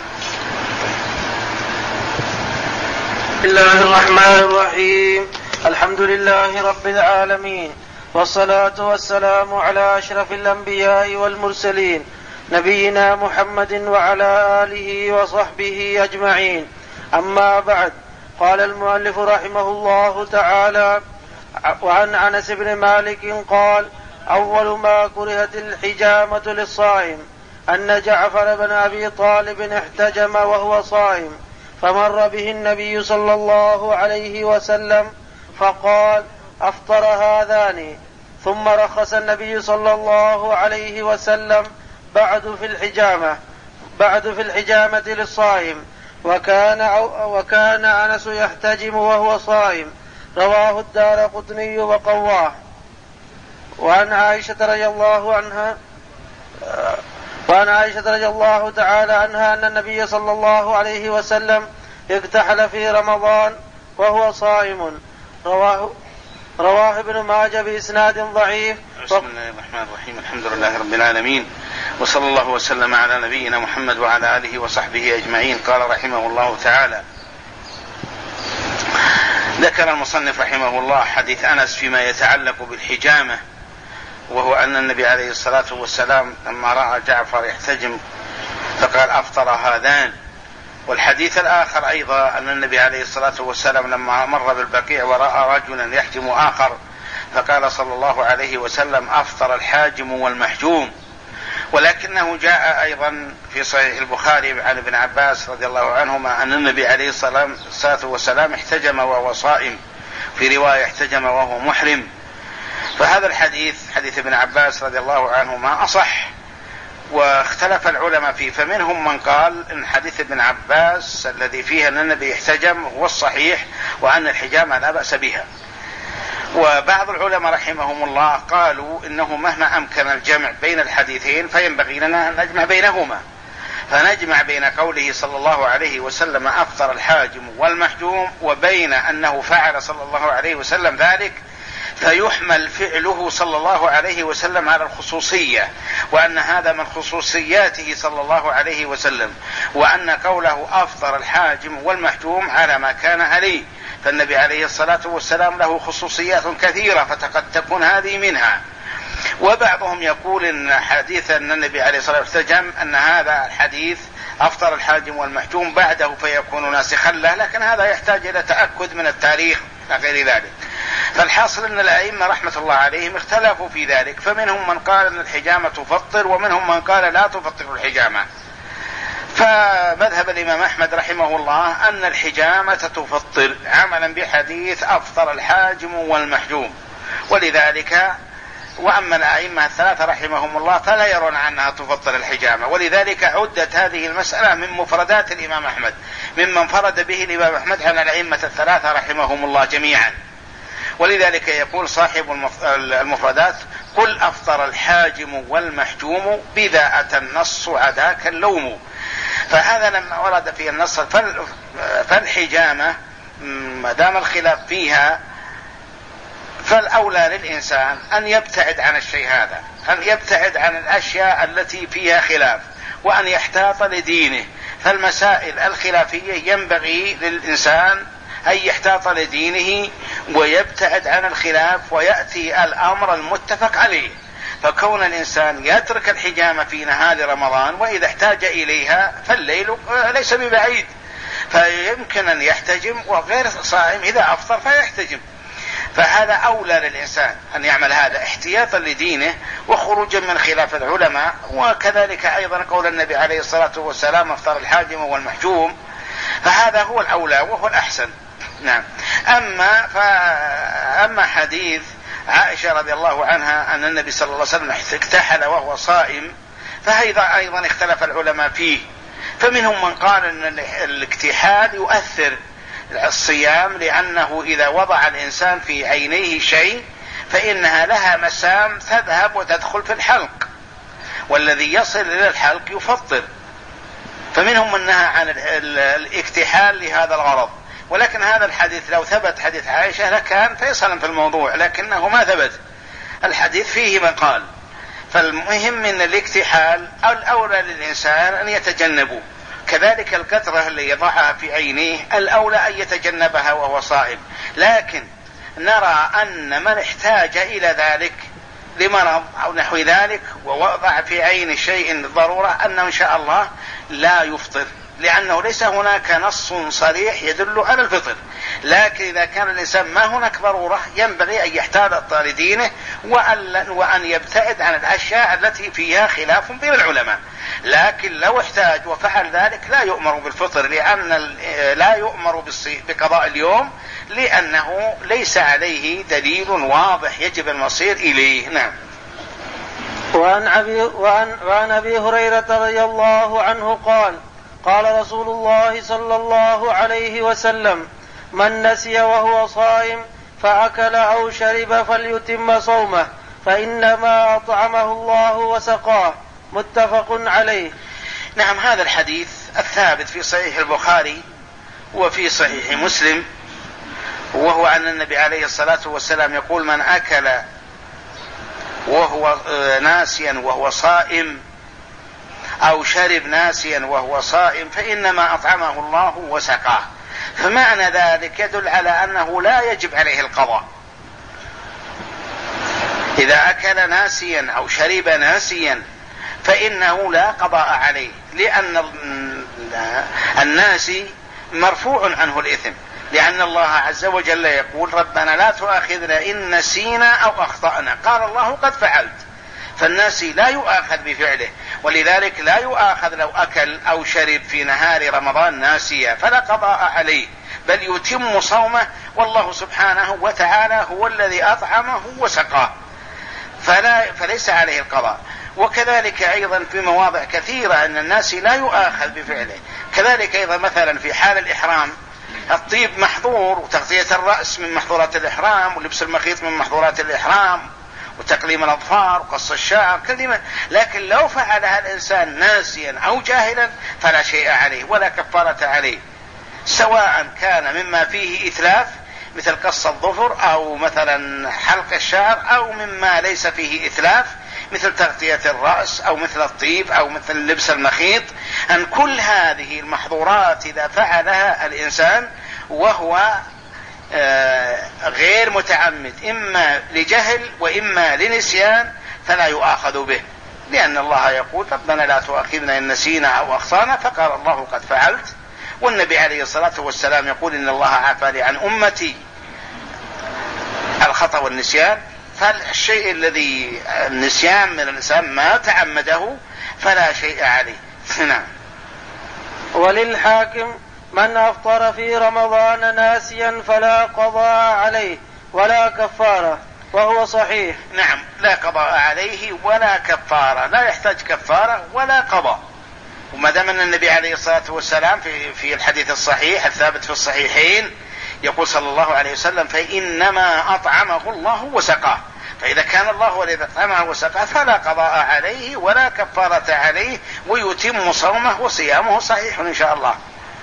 بسم الله الرحمن الرحيم. الحمد لله رب العالمين، والصلاة والسلام على أشرف الأنبياء والمرسلين، نبينا محمد وعلى آله وصحبه أجمعين. أما بعد، قال المؤلف رحمه الله تعالى: وعن أنس بن مالك قال: أول ما كرهت الحجامة للصائم أن جعفر بن أبي طالب احتجم وهو صائم، فمر به النبي صلى الله عليه وسلم فقال: أفطر هذان. ثم رخص النبي صلى الله عليه وسلم بعد في الحجامة بعد في الحجامة للصائم، وكان وكان أنس يحتجم وهو صائم. رواه الدارقطني وقواه. وعن عائشة رضي الله عنها وعن عائشة رضي الله تعالى عنها أن النبي صلى الله عليه وسلم اكتحل في رمضان وهو صائم. رواه رواه ابن ماجه بإسناد ضعيف. بسم الله الرحمن الرحيم. الحمد لله رب العالمين، وصلى الله وسلم على نبينا محمد وعلى آله وصحبه أجمعين. قال رحمه الله تعالى: ذكر المصنف رحمه الله حديث أنس فيما يتعلق بالحجامة، وهو أن النبي عليه الصلاة والسلام لما رأى جعفر يحتجم فقال: أفطر هذان. والحديث الآخر أيضا أن النبي عليه الصلاة والسلام لما مر بالبقيع ورأى رجلا يحجم آخر فقال صلى الله عليه وسلم: أفطر الحاجم والمحجوم. ولكنه جاء أيضا في صحيح البخاري عن ابن عباس رضي الله عنهما أن النبي عليه الصلاة والسلام احتجم وهو صائم، في رواية احتجم وهو محرم. فهذا الحديث حديث ابن عباس رضي الله عنهما أصح، واختلف العلماء فيه، فمنهم من قال إن حديث ابن عباس الذي فيه أن النبي احتجم هو الصحيح وأن الحجامة لا بأس بها. وبعض العلماء رحمهم الله قالوا إنه مهما أمكن الجمع بين الحديثين فينبغي لنا أن نجمع بينهما، فنجمع بين قوله صلى الله عليه وسلم: أفطر الحاجم والمحجوم، وبين أنه فعل صلى الله عليه وسلم ذلك فيحمل فعله صلى الله عليه وسلم على الخصوصية، وأن هذا من خصوصياته صلى الله عليه وسلم، وأن قوله أفطر الحاجم والمحجوم على ما كان عليه، فالنبي عليه الصلاة والسلام له خصوصيات كثيرة فقد تكون هذه منها. وبعضهم يقول إن حديث أن النبي عليه الصلاة والسلام أن هذا الحديث أفطر الحاجم والمحجوم بعده فيكون ناسخا له، لكن هذا يحتاج إلى تأكد من التاريخ غير ذلك. فالحاصل أن الأئمة رحمة الله عليهم اختلفوا في ذلك، فمنهم من قال أن الحجامة تفطر ومنهم من قال لا تفطر الحجامة. فمذهب الإمام أحمد رحمه الله أن الحجامة تفطر عملا بحديث أفطر الحاجم والمحجوم، ولذلك وأما الأئمة الثلاثة رحمهم الله فلا يرون عنها تفطر الحجامة، ولذلك عدت هذه المسألة من مفردات الإمام أحمد، ممن فرد به الإمام أحمد عن الأئمة الثلاثة رحمهم الله جميعا. ولذلك يقول صاحب المفردات: قل أفطر الحاجم والمحجوم بذا أتى النص عداك اللوم. فهذا لما ورد في النص فالحجامة ما دام الخلاف فيها فالأولى للإنسان أن يبتعد عن الشيء هذا، أن يبتعد عن الأشياء التي فيها خلاف، وأن يحتاط لدينه. فالمسائل الخلافية ينبغي للإنسان أن يحتاط لدينه ويبتعد عن الخلاف ويأتي الأمر المتفق عليه. فكون الإنسان يترك الحجامة في نهار رمضان وإذا احتاج إليها فالليل ليس ببعيد، فيمكن أن يحتجم، وغير صائم إذا أفطر فيحتجم. فهذا أولى للإنسان أن يعمل هذا احتياطا لدينه وخروجا من خلاف العلماء. وكذلك أيضا قول النبي عليه الصلاة والسلام أفطر الحاجم والمحجوم، فهذا هو الأولى وهو الأحسن. نعم. أما فأما حديث عائشة رضي الله عنها أن النبي صلى الله عليه وسلم اكتحل وهو صائم، فهذا أيضا اختلف العلماء فيه. فمنهم من قال أن الاكتحال يؤثر الصيام، لأنه إذا وضع الإنسان في عينيه شيء فإنها لها مسام تذهب وتدخل في الحلق، والذي يصل إلى الحلق يفطر. فمنهم من نهى عن الاكتحال لهذا الغرض. ولكن هذا الحديث لو ثبت حديث عائشة لكان فيصلا في الموضوع، لكنه ما ثبت الحديث فيه من قال. فالمهم من الاكتحال الأولى للإنسان أن يتجنبه. كذلك القطرة اللي يضعها في عينيه الأولى أن يتجنبها وهو صائم. لكن نرى أن من احتاج إلى ذلك لمرض أو نحو ذلك ووضع في عين شيء ضرورة أنه إن شاء الله لا يفطر، لأنه ليس هناك نص صريح يدل على الفطر. لكن إذا كان الإنسان ما هناك ضرورة ينبغي أن يحتاط لدينه وأن يبتعد عن الأشياء التي فيها خلاف بين العلماء. لكن لو احتاج وفعل ذلك لا يؤمر بالفطر، لأن لا يؤمر بقضاء اليوم، لأنه ليس عليه دليل واضح يجب المصير إليه. نعم. وعن أبي, وعن, وعن أبي هريرة رضي الله عنه قال: قال رسول الله صلى الله عليه وسلم: من نسي وهو صائم فأكل أو شرب فليتم صومه، فإنما أطعمه الله وسقاه. متفق عليه. نعم. هذا الحديث الثابت في صحيح البخاري وفي صحيح مسلم، وهو عن النبي عليه الصلاة والسلام يقول: من أكل وهو ناسيا وهو صائم أو شرب ناسيا وهو صائم فإنما أطعمه الله وسقاه. فمعنى ذلك يدل على أنه لا يجب عليه القضاء إذا أكل ناسيا أو شرب ناسيا، فإنه لا قضاء عليه، لأن الناسي مرفوع عنه الإثم، لأن الله عز وجل يقول: ربنا لا تؤاخذنا إن نسينا أو أخطأنا. قال الله: قد فعلت. فالناسي لا يؤاخذ بفعله، ولذلك لا يؤاخذ لو أكل أو شرب في نهار رمضان ناسيا، فلا قضاء عليه، بل يتم صومه، والله سبحانه وتعالى هو الذي أطعمه وسقاه، فلا فليس عليه القضاء. وكذلك أيضا في مواضع كثيرة أن الناس لا يؤاخذ بفعله. كذلك أيضا مثلا في حال الإحرام الطيب محظور، وتغطية الرأس من محظورات الإحرام، ولبس المخيط من محظورات الإحرام، وتقليم الأظفار وقص الشعر كلمة. لكن لو فعلها الإنسان ناسيا أو جاهلا فلا شيء عليه ولا كفارة عليه، سواء كان مما فيه إتلاف مثل قص الظفر أو مثلا حلق الشعر أو مما ليس فيه إتلاف مثل تغطية الرأس أو مثل الطيب أو مثل لبس المخيط. أن كل هذه المحظورات إذا فعلها الإنسان وهو غير متعمد إما لجهل وإما لنسيان فلا يؤاخذ به، لأن الله يقول ربنا لا تؤاخذنا إن نسينا أو أخطأنا، فقال الله قد فعلت. والنبي عليه الصلاة والسلام يقول إن الله عفى لي عن أمتي الخطأ والنسيان. فالشيء الذي النسيان من الإنسان ما تعمده فلا شيء عليه. نعم. وللحاكم من أفطر في رمضان ناسيا فلا قضاء عليه ولا كفارة، وهو صحيح. نعم، لا قضاء عليه ولا كفارة، لا يحتاج كفارة ولا قضاء. وما دام أن النبي عليه الصلاة والسلام في في الحديث الصحيح الثابت في الصحيحين يقول صلى الله عليه وسلم فإنما أطعمه الله وسقاه، فإذا كان الله هو الذي أطعمه وسقاه فلا قضاء عليه ولا كفارة عليه ويتم صومه وصيامه صحيح إن شاء الله.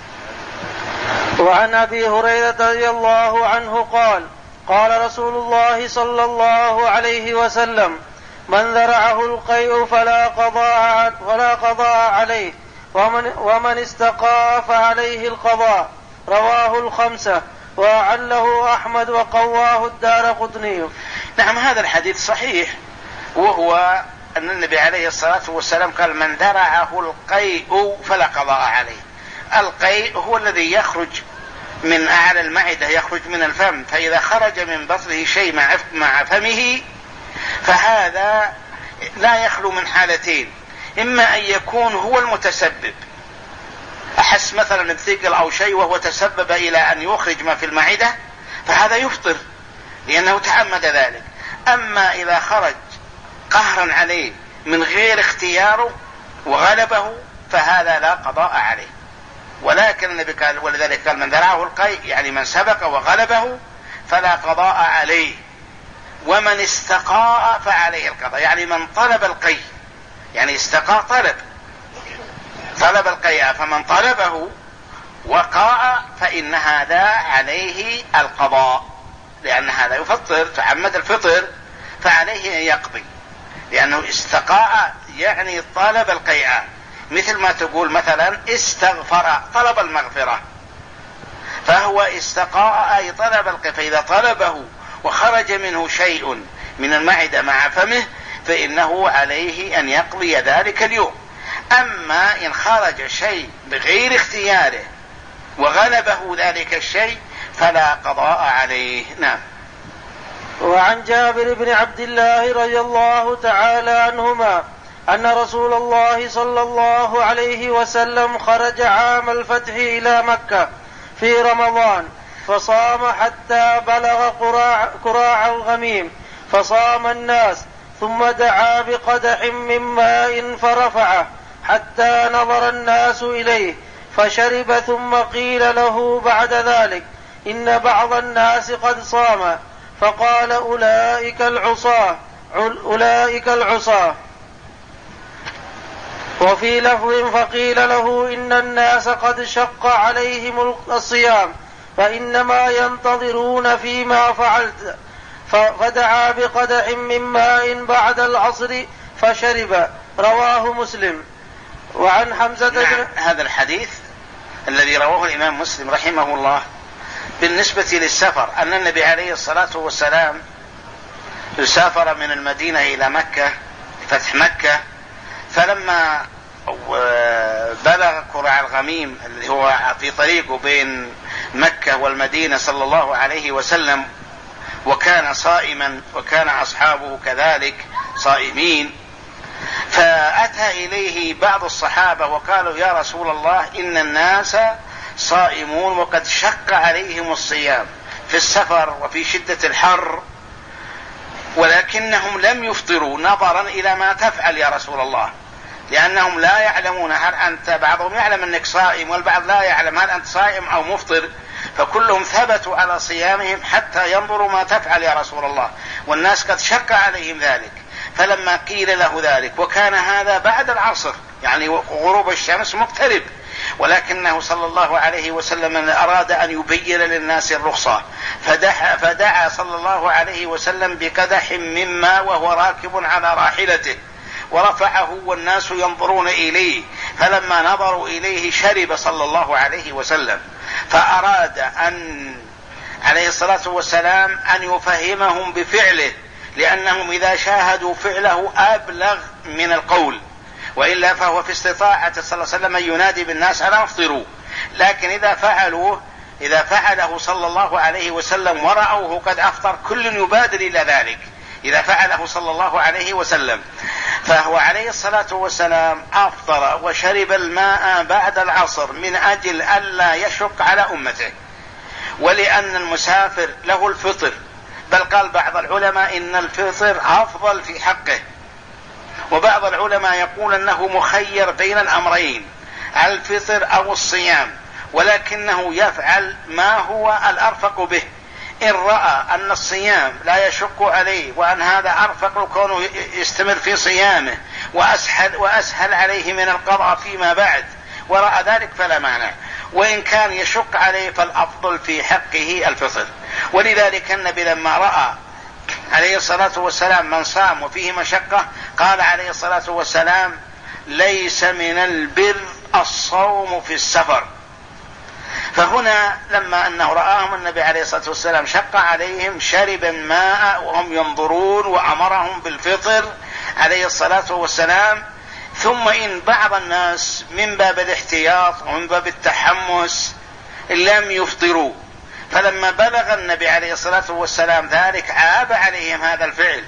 وعن أبي هريرة رضي الله عنه قال قال رسول الله صلى الله عليه وسلم من ذرعه القيء فلا قضاء, فلا قضاء عليه ومن, ومن استقى فعليه القضاء. رواه الخمسة وعله أحمد وقواه الدارقطني. نعم، هذا الحديث صحيح، وهو أن النبي عليه الصلاة والسلام قال من ذرعه القيء فلا قضاء عليه. القيء هو الذي يخرج من أعلى المعدة، يخرج من الفم، فإذا خرج من بطنه شيء مع فمه فهذا لا يخلو من حالتين: إما أن يكون هو المتسبب، أحس مثلا بثقل أو شيء وهو تسبب إلى أن يخرج ما في المعدة فهذا يفطر لأنه تعمد ذلك. أما إذا خرج قهرا عليه من غير اختياره وغلبه فهذا لا قضاء عليه. ولكن النبي قال ولذلك قال من ذرعه القيء يعني من سبق وغلبه فلا قضاء عليه، ومن استقاء فعليه القضاء، يعني من طلب القيء، يعني استقاء طلب طلب القيء، فمن طلبه وقاء فإن هذا عليه القضاء، لأن هذا يفطر تعمد الفطر فعليه أن يقضي، لأنه استقاء يعني طلب القيء، مثل ما تقول مثلا استغفر طلب المغفرة، فهو استقاء أي طلب القيء، فإذا طلبه وخرج منه شيء من المعدة مع فمه فإنه عليه أن يقضي ذلك اليوم. أما إن خرج شيء بغير اختياره وغلبه ذلك الشيء فلا قضاء عليه. نعم. وعن جابر بن عبد الله رضي الله تعالى عنهما أن رسول الله صلى الله عليه وسلم خرج عام الفتح إلى مكة في رمضان فصام حتى بلغ قراع, قراع الغميم فصام الناس، ثم دعا بقدح من ماء فرفعه حتى نظر الناس إليه فشرب، ثم قيل له بعد ذلك إن بعض الناس قد صام، فقال أولئك العصاة أولئك العصاة. وفي لفظ فقيل له إن الناس قد شق عليهم الصيام فإنما ينتظرون فيما فعلت، فدعا بقدح من ماء بعد العصر فشرب. رواه مسلم. وعن حمزة نعم، هذا الحديث الذي رواه الإمام مسلم رحمه الله بالنسبة للسفر، أن النبي عليه الصلاة والسلام سافر من المدينة إلى مكة فتح مكة، فلما بلغ قرع الغميم اللي هو في طريقه بين مكة والمدينة صلى الله عليه وسلم، وكان صائما وكان أصحابه كذلك صائمين، فأتى إليه بعض الصحابة وقالوا يا رسول الله إن الناس صائمون وقد شق عليهم الصيام في السفر وفي شدة الحر، ولكنهم لم يفطروا نظرا إلى ما تفعل يا رسول الله، لأنهم لا يعلمون هل أنت، بعضهم يعلم أنك صائم والبعض لا يعلم هل أنت صائم أو مفطر، فكلهم ثبتوا على صيامهم حتى ينظروا ما تفعل يا رسول الله، والناس قد شق عليهم ذلك. فلما قيل له ذلك وكان هذا بعد العصر يعني غروب الشمس مقترب، ولكنه صلى الله عليه وسلم أراد أن يبين للناس الرخصة، فدعا, فدعا صلى الله عليه وسلم بقدح من ماء وهو راكب على راحلته، ورفعه والناس ينظرون إليه، فلما نظروا إليه شرب صلى الله عليه وسلم. فأراد أن عليه الصلاة والسلام أن يفهمهم بفعله، لأنهم إذا شاهدوا فعله أبلغ من القول، وإلا فهو في استطاعة صلى الله عليه وسلم أن ينادي بالناس ألا أفطروا، لكن إذا فعلوه إذا فعله صلى الله عليه وسلم ورأوه قد أفطر كل يبادر إلى ذلك إذا فعله صلى الله عليه وسلم. فهو عليه الصلاة والسلام أفطر وشرب الماء بعد العصر من أجل ألا يشق على أمته، ولأن المسافر له الفطر، بل قال بعض العلماء إن الفطر أفضل في حقه، وبعض العلماء يقول أنه مخير بين الأمرين الفطر أو الصيام، ولكنه يفعل ما هو الأرفق به. إن رأى أن الصيام لا يشق عليه وأن هذا أرفق لكونه يستمر في صيامه وأسهل, وأسهل عليه من القضاء فيما بعد، ورأى ذلك فلا مانع، وإن كان يشق عليه فالأفضل في حقه الفطر. ولذلك النبي لما رأى عليه الصلاة والسلام من صام وفيه مشقة قال عليه الصلاة والسلام ليس من البر الصوم في السفر. فهنا لما أنه رآهم النبي عليه الصلاة والسلام شق عليهم شرب الماء وهم ينظرون وأمرهم بالفطر عليه الصلاة والسلام. ثم إن بعض الناس من باب الاحتياط ومن باب التحمس لم يفطروا، فلما بلغ النبي عليه الصلاة والسلام ذلك عاب عليهم هذا الفعل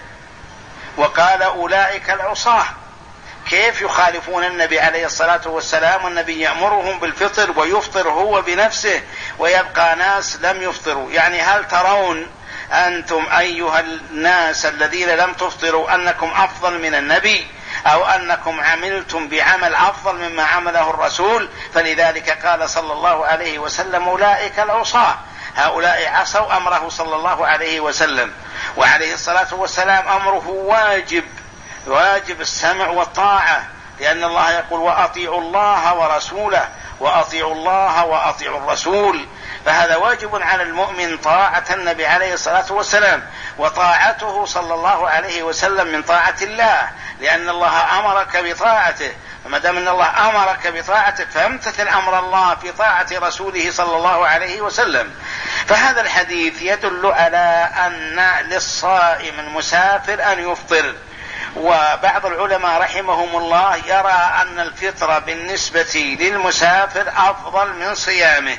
وقال أولئك العصاة كيف يخالفون النبي عليه الصلاة والسلام، والنبي يأمرهم بالفطر ويفطر هو بنفسه ويبقى ناس لم يفطروا. يعني هل ترون أنتم أيها الناس الذين لم تفطروا أنكم أفضل من النبي، أو أنكم عملتم بعمل أفضل مما عمله الرسول؟ فلذلك قال صلى الله عليه وسلم أولئك العصاة، هؤلاء عصوا أمره صلى الله عليه وسلم. وعليه الصلاة والسلام أمره واجب، واجب السمع والطاعة، لأن الله يقول وأطيعوا الله ورسوله، وأطيعوا الله وأطيعوا الرسول. فهذا واجب على المؤمن طاعة النبي عليه الصلاة والسلام، وطاعته صلى الله عليه وسلم من طاعة الله، لأن الله أمرك بطاعته، فما دام أن الله أمرك بطاعته فامتثل أمر الله في طاعة رسوله صلى الله عليه وسلم. فهذا الحديث يدل على أن للصائم المسافر أن يفطر. وبعض العلماء رحمهم الله يرى أن الفطر بالنسبة للمسافر أفضل من صيامه،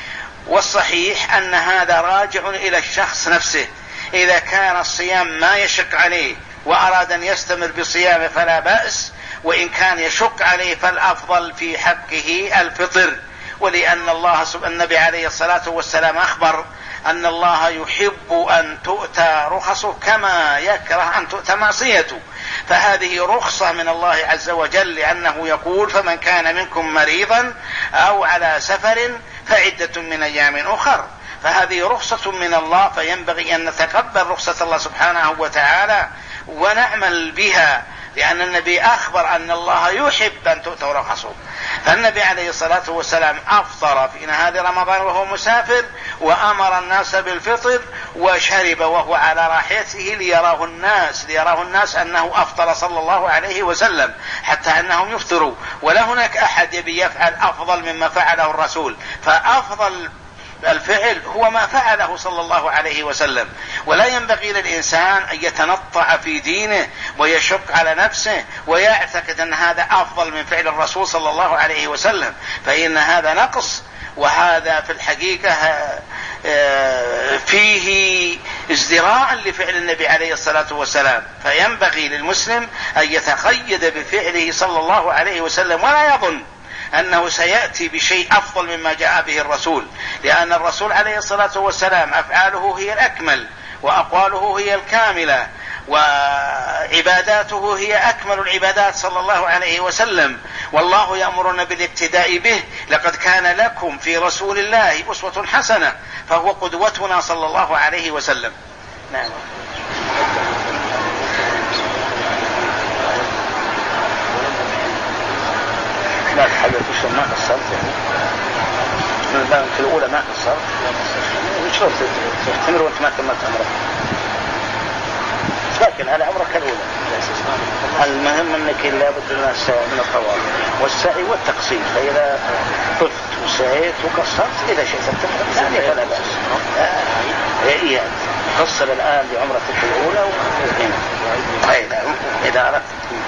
والصحيح أن هذا راجع إلى الشخص نفسه. إذا كان الصيام ما يشق عليه وأراد أن يستمر بصيامه فلا بأس، وإن كان يشق عليه فالأفضل في حقه الفطر. ولأن الله النبي عليه الصلاة والسلام أخبر أن الله يحب أن تؤتى رخصه كما يكره أن تؤتى معصيته، فهذه رخصة من الله عز وجل، لأنه يقول فمن كان منكم مريضا أو على سفر فعدة من أيام أخر. فهذه رخصة من الله، فينبغي أن نتقبل رخصة الله سبحانه وتعالى ونعمل بها، لأن النبي أخبر أن الله يحب أن تؤتى رخصه. فالنبي عليه الصلاة والسلام أفطر في نهار رمضان وهو مسافر، وأمر الناس بالفطر، وشرب وهو على راحلته ليراه الناس ليراه الناس أنه أفطر صلى الله عليه وسلم، حتى أنهم يفطروا. ولا هناك أحد يبي يفعل أفضل مما فعله الرسول، فأفضل الفعل هو ما فعله صلى الله عليه وسلم. ولا ينبغي للإنسان أن يتنطع في دينه ويشق على نفسه ويعتقد أن هذا أفضل من فعل الرسول صلى الله عليه وسلم، فإن هذا نقص، وهذا في الحقيقة فيه ازدراء لفعل النبي عليه الصلاة والسلام. فينبغي للمسلم أن يتقيد بفعله صلى الله عليه وسلم، ولا يظن أنه سيأتي بشيء أفضل مما جاء به الرسول، لأن الرسول عليه الصلاة والسلام أفعاله هي الأكمل، وأقواله هي الكاملة، وعباداته هي أكمل العبادات صلى الله عليه وسلم. والله يأمرنا بالاقتداء به، لقد كان لكم في رسول الله أسوة حسنة، فهو قدوتنا صلى الله عليه وسلم. نعم. لا تحدث يقصر ما قصرت يعني من الباب في الأولى ما قصرت شلون تستمر وانت ما كملت عمرك؟ لكن على عمرك الأولى. المهم أنك لابد من الطواف والسعي والتقصير، فإذا طفت وسعيت وقصرت إذا شئت التقصير ثانية فلا بأس. إيه قصر الآن بعمرتك الأولى وهنا إذا أردت.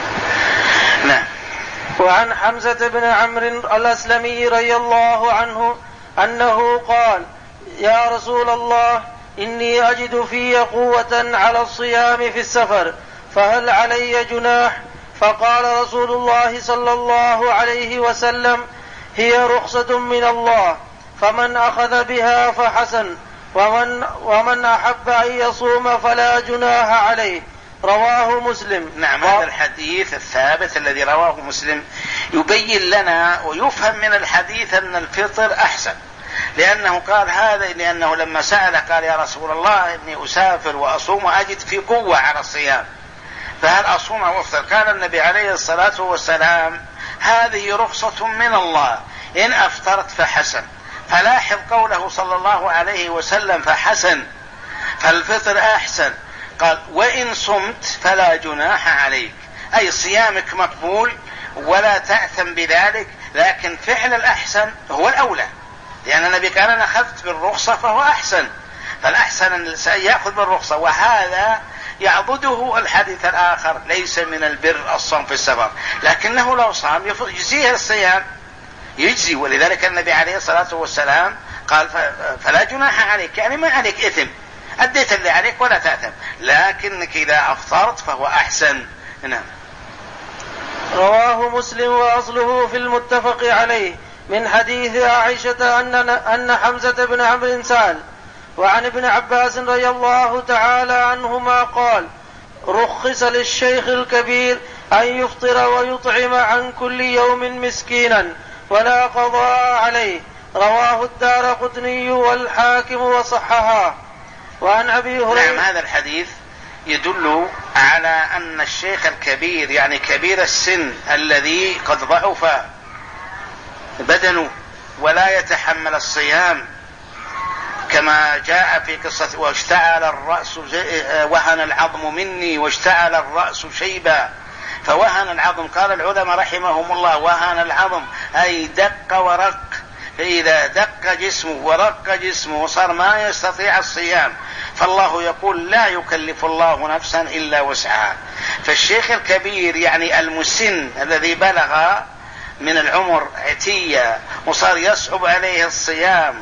نعم. وعن حمزة بن عمرو الأسلمي رضي الله عنه أنه قال: يا رسول الله، إني أجد في قوة على الصيام في السفر، فهل علي جناح؟ فقال رسول الله صلى الله عليه وسلم: هي رخصة من الله، فمن أخذ بها فحسن، ومن, ومن أحب أن يصوم فلا جناح عليه. رواه مسلم. نعم. هذا الحديث الثابت الذي رواه مسلم يبين لنا ويفهم من الحديث أن الفطر أحسن، لأنه قال هذا لأنه لما سأل قال: يا رسول الله، إني أسافر وأصوم وأجد في قوة على الصيام، فهل أصوم أو أفطر؟ قال النبي عليه الصلاة والسلام: هذه رخصة من الله، إن أفطرت فحسن. فلاحظ قوله صلى الله عليه وسلم فحسن، فالفطر أحسن. قال: وإن صمت فلا جناح عليك، أي صيامك مقبول ولا تأثم بذلك، لكن فعل الأحسن هو الأولى، لأن النبي قال: أنا أخذت بالرخصة فهو أحسن، فالأحسن أن يأخذ بالرخصة. وهذا يعضده الحديث الآخر: ليس من البر الصوم في السفر، لكنه لو صام يجزيه الصيام يجزي. ولذلك النبي عليه الصلاة والسلام قال: فلا جناح عليك، يعني ما عليك إثم، أديت اللي عليك ولا تأثم، لكنك إذا أفطرت فهو أحسن. نعم. رواه مسلم وأصله في المتفق عليه من حديث عائشة أن أن حمزة بن عمرو سأل. وعن ابن عباس رضي الله تعالى عنهما قال: رخص للشيخ الكبير أن يفطر ويطعم عن كل يوم مسكينا ولا قضاء عليه. رواه الدارقطني والحاكم وصححه. وعن أبي هريرة. نعم. هذا الحديث يدل على أن الشيخ الكبير يعني كبير السن الذي قد ضعف بدنه ولا يتحمل الصيام، كما جاء في قصة: واشتعل الرأس وهن العظم مني واشتعل الرأس شيبا، فوهن العظم. قال العلماء رحمهم الله: وهن العظم أي دق ورق، فإذا دق جسمه ورق جسمه وصار ما يستطيع الصيام، فالله يقول: لا يكلف الله نفسا إلا وسعها. فالشيخ الكبير يعني المسن الذي بلغ من العمر عتية وصار يصعب عليه الصيام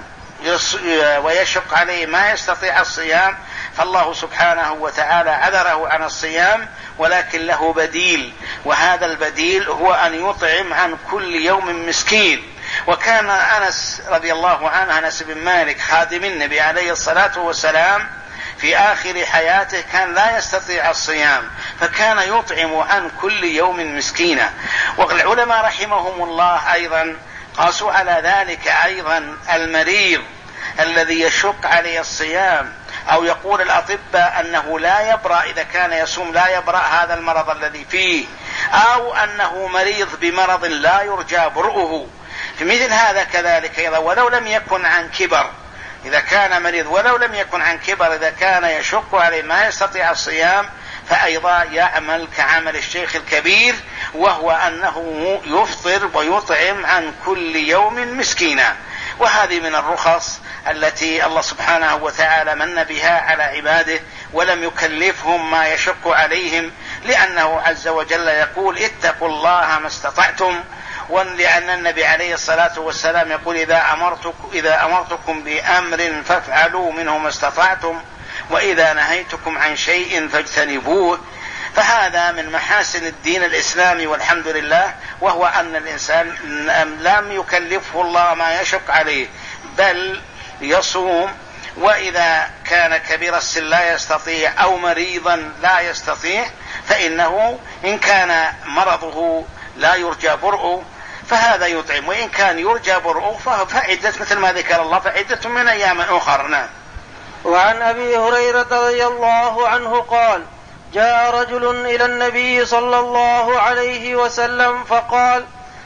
ويشق عليه ما يستطيع الصيام، فالله سبحانه وتعالى عذره عن الصيام، ولكن له بديل، وهذا البديل هو أن يطعم عن كل يوم مسكين. وكان أنس رضي الله عنه، أنس بن مالك خادم النبي عليه الصلاة والسلام، في آخر حياته كان لا يستطيع الصيام، فكان يطعم عن كل يوم مسكينا. والعلماء رحمهم الله أيضا قاسوا على ذلك أيضا المريض الذي يشق عليه الصيام، أو يقول الأطباء أنه لا يبرأ إذا كان يصوم، لا يبرأ هذا المرض الذي فيه، أو أنه مريض بمرض لا يرجى برؤه. في مثل هذا كذلك أيضا ولو لم يكن عن كبر، إذا كان مريض ولو لم يكن عن كبر، إذا كان يشق عليه ما يستطيع الصيام، فأيضا يعمل كعمل الشيخ الكبير، وهو أنه يفطر ويطعم عن كل يوم مسكينا. وهذه من الرخص التي الله سبحانه وتعالى من بها على عباده ولم يكلفهم ما يشق عليهم، لأنه عز وجل يقول: اتقوا الله ما استطعتم. ولأن النبي عليه الصلاة والسلام يقول: إذا أمرتكم, إذا أمرتكم بأمر فافعلوا منه ما استطعتم، وإذا نهيتكم عن شيء فاجتنبوه. فهذا من محاسن الدين الإسلامي والحمد لله، وهو أن الإنسان لم يكلفه الله ما يشق عليه، بل يصوم. وإذا كان كبير السن لا يستطيع أو مريضا لا يستطيع، فإنه إن كان مرضه لا يرجى برؤه فهذا يطعم، وإن كان يرجى برؤه فعدة مثل ما ذكر الله، فعدة من أيام أخر. نعم. وعن أبي هريرة رضي الله عنه قال: جاء رجل إلى النبي صلى الله عليه وسلم فقال: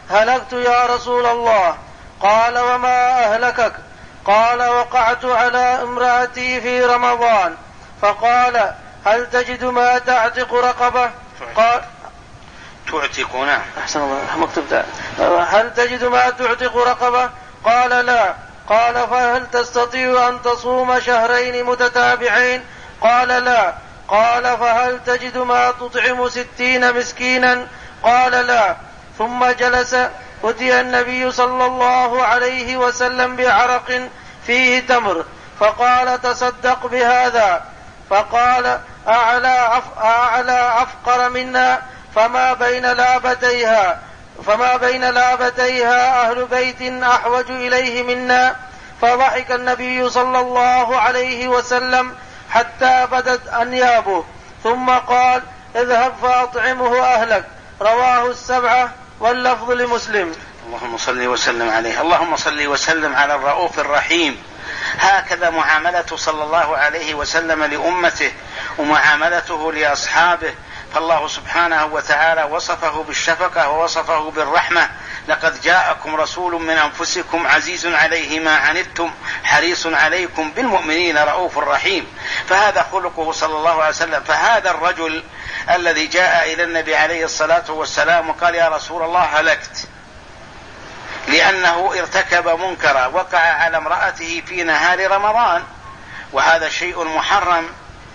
هلكت يا رسول الله. قال وما أهلكك؟ قال وقعت على امرأتي في رمضان. فقال هل تجد ما تعتق رقبة؟ قال تعتق. نعم أحسن الله مكتوب. هل تجد ما تعتق رقبة؟ قال لا. قال فهل تستطيع أن تصوم شهرين متتابعين؟ قال لا. قال فهل تجد ما تطعم ستين مسكينا؟ قال لا. ثم جلس. أتي النبي صلى الله عليه وسلم بعرق فيه تمر فقال تصدق بهذا. فقال أعلى, أعلى أفقر منا فما بين لابتيها فما بين لابتيها أهل بيت أحوج إليه منا. فضحك النبي صلى الله عليه وسلم حتى بدت أنيابه ثم قال اذهب فأطعمه أهلك. رواه السبعة واللفظ لمسلم. اللهم صل وسلم عليه. اللهم صل وسلم على الرؤوف الرحيم. هكذا معاملته صلى الله عليه وسلم لأمته ومعاملته لأصحابه. فالله سبحانه وتعالى وصفه بالشفقة ووصفه بالرحمة. لقد جاءكم رسول من أنفسكم عزيز عليه ما عنتم حريص عليكم بالمؤمنين رؤوف رحيم. فهذا خلقه صلى الله عليه وسلم. فهذا الرجل الذي جاء إلى النبي عليه الصلاة والسلام وقال يا رسول الله هلكت لأنه ارتكب منكرا وقع على امرأته في نهار رمضان، وهذا شيء محرم.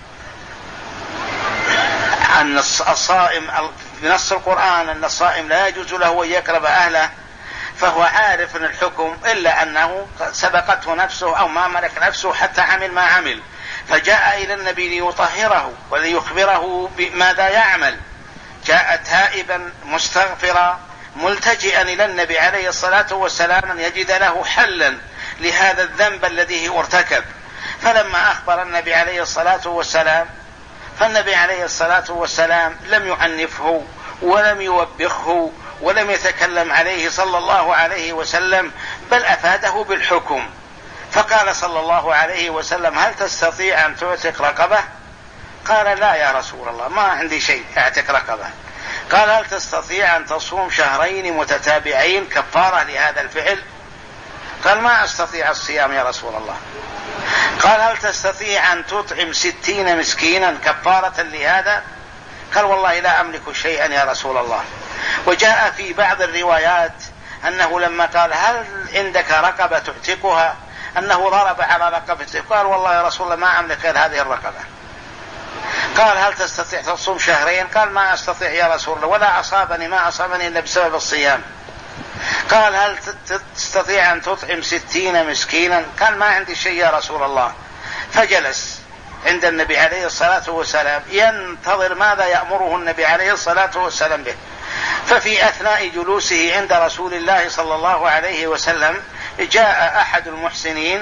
أن الصائم بنص القرآن أن الصائم لا يجوز له أن يقرب أهله، فهو عارف من الحكم إلا أنه سبقته نفسه أو ما ملك نفسه حتى عمل ما عمل، فجاء إلى النبي ليطهره وليخبره بماذا يعمل. جاء تائبا مستغفرا ملتجئا إلى النبي عليه الصلاة والسلام أن يجد له حلا لهذا الذنب الذي ارتكب. فلما أخبر النبي عليه الصلاة والسلام فالنبي عليه الصلاة والسلام لم يعنفه ولم يوبخه ولم يتكلم عليه صلى الله عليه وسلم، بل أفاده بالحكم. فقال صلى الله عليه وسلم هل تستطيع أن تعتق رقبة؟ قال لا يا رسول الله ما عندي شيء أعتق رقبة. قال هل تستطيع أن تصوم شهرين متتابعين كفارة لهذا الفعل؟ قال ما أستطيع الصيام يا رسول الله. قال هل تستطيع أن تطعم ستين مسكينا كفارة لهذا؟ قال والله لا أملك شيئا يا رسول الله. وجاء في بعض الروايات أنه لما قال هل عندك رقبة تعتقها أنه ضرب على رقبته. قال والله يا رسول الله ما أملك هذه الرقبة. قال هل تستطيع تصوم شهرين؟ قال ما أستطيع يا رسول الله ولا أصابني ما أصابني إلا بسبب الصيام. قال هل تستطيع أن تطعم ستين مسكينا؟ قال ما عندي شيء يا رسول الله. فجلس عند النبي عليه الصلاة والسلام ينتظر ماذا يأمره النبي عليه الصلاة والسلام به. ففي أثناء جلوسه عند رسول الله صلى الله عليه وسلم جاء أحد المحسنين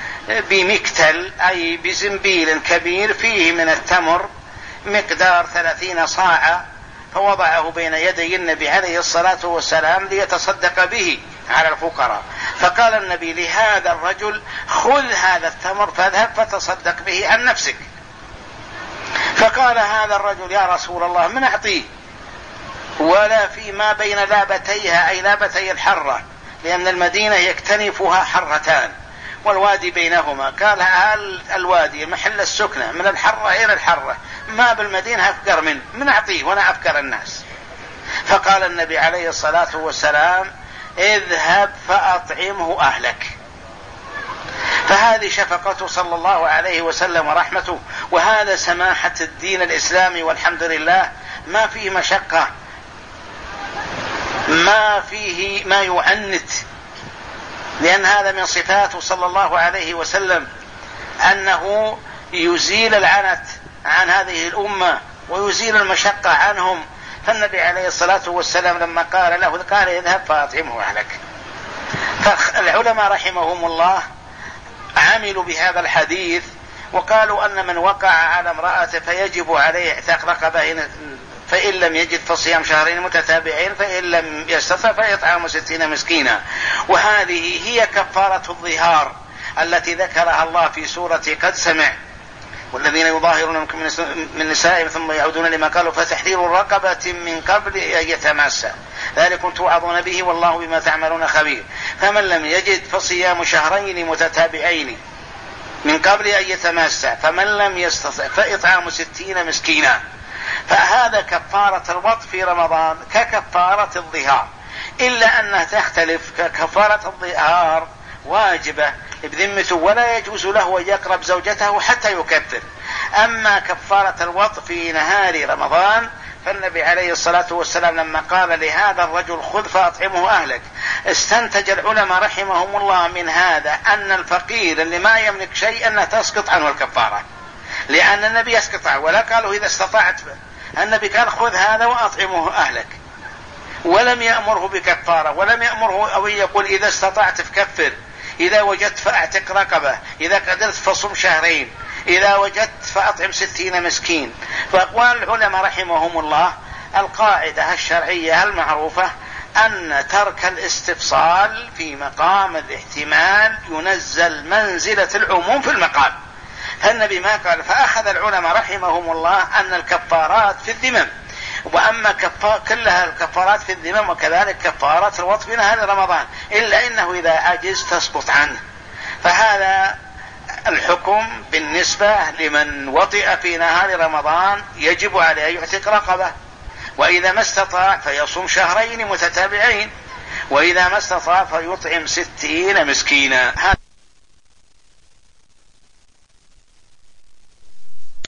بمكتل أي بزنبيل كبير فيه من التمر مقدار ثلاثين صاعا، فوضعه بين يدي النبي عليه الصلاة والسلام ليتصدق به على الفقراء. فقال النبي لهذا الرجل خذ هذا التمر فاذهب فتصدق به عن نفسك. فقال هذا الرجل يا رسول الله من أعطيه ولا فيما بين لابتيها أي لابتي الحرة، لأن المدينة يكتنفها حرتان والوادي بينهما. قال هل الوادي محل السكنة من الحرة إلى الحرة ما بالمدينة أفقر منه من أعطيه وأنا أفقر الناس. فقال النبي عليه الصلاة والسلام اذهب فأطعمه أهلك. فهذه شفقته صلى الله عليه وسلم ورحمته، وهذا سماحة الدين الإسلامي والحمد لله. ما فيه مشقة، ما فيه ما يعنت، لأن هذا من صفاته صلى الله عليه وسلم أنه يزيل العنت عن هذه الأمة ويزيل المشقة عنهم. فالنبي عليه الصلاة والسلام لما قال له قال اذهب فأطعمه أهلك. فالعلماء رحمهم الله عملوا بهذا الحديث وقالوا أن من وقع على امرأته فيجب عليه اعتاق رقبة، فإن لم يجد فصيام شهرين متتابعين، فإن لم يستطع فإطعام ستين مسكينا. وهذه هي كفارة الظهار التي ذكرها الله في سورة قد سمع والذين يظاهرون منكم من نسائهم ثم يعودون لما قالوا فتحرير رقبة من قبل أن يتماسا. ذلكم توعظون به والله بما تعملون خبير. فمن لم يجد فصيام شهرين متتابعين من قبل أن يتماسا، فمن لم يستطع فإطعام ستين مسكينا. فهذا كفارة الوطء في رمضان ككفارة الظهار، إلا أنها تختلف. ككفارة الظهار واجبة بذمته ولا يجوز له أن يقرب زوجته حتى يكفر. أما كفارة الوطء في نهار رمضان فالنبي عليه الصلاة والسلام لما قال لهذا الرجل خذ فأطعمه أهلك، استنتج العلماء رحمهم الله من هذا أن الفقير اللي ما يملك شيء أنه تسقط عنه الكفارة، لأن النبي يسقط عنه، ولا قالوا إذا استطعت. النبي قال خذ هذا وأطعمه أهلك، ولم يأمره بكفارة، ولم يأمره أو يقول إذا استطعت فكفر، إذا وجدت فأعتق رقبة، إذا قدرت فصم شهرين، إذا وجدت فأطعم ستين مسكين. فأقوال العلماء رحمهم الله القاعدة الشرعية المعروفة أن ترك الاستفصال في مقام الاحتمال ينزل منزلة العموم في المقام. فالنبي ما قال. فأخذ العلماء رحمهم الله أن الكفارات في الذمم، وأما كفار كلها الكفارات في الذمم، وكذلك كفارات الوطء في نهار رمضان، إلا إنه إذا عجز تسقط عنه. فهذا الحكم بالنسبة لمن وطئ في نهار رمضان يجب عليه أن يعتق رقبة، وإذا ما استطاع فيصوم شهرين متتابعين، وإذا ما استطاع فيطعم ستين مسكينا. هذا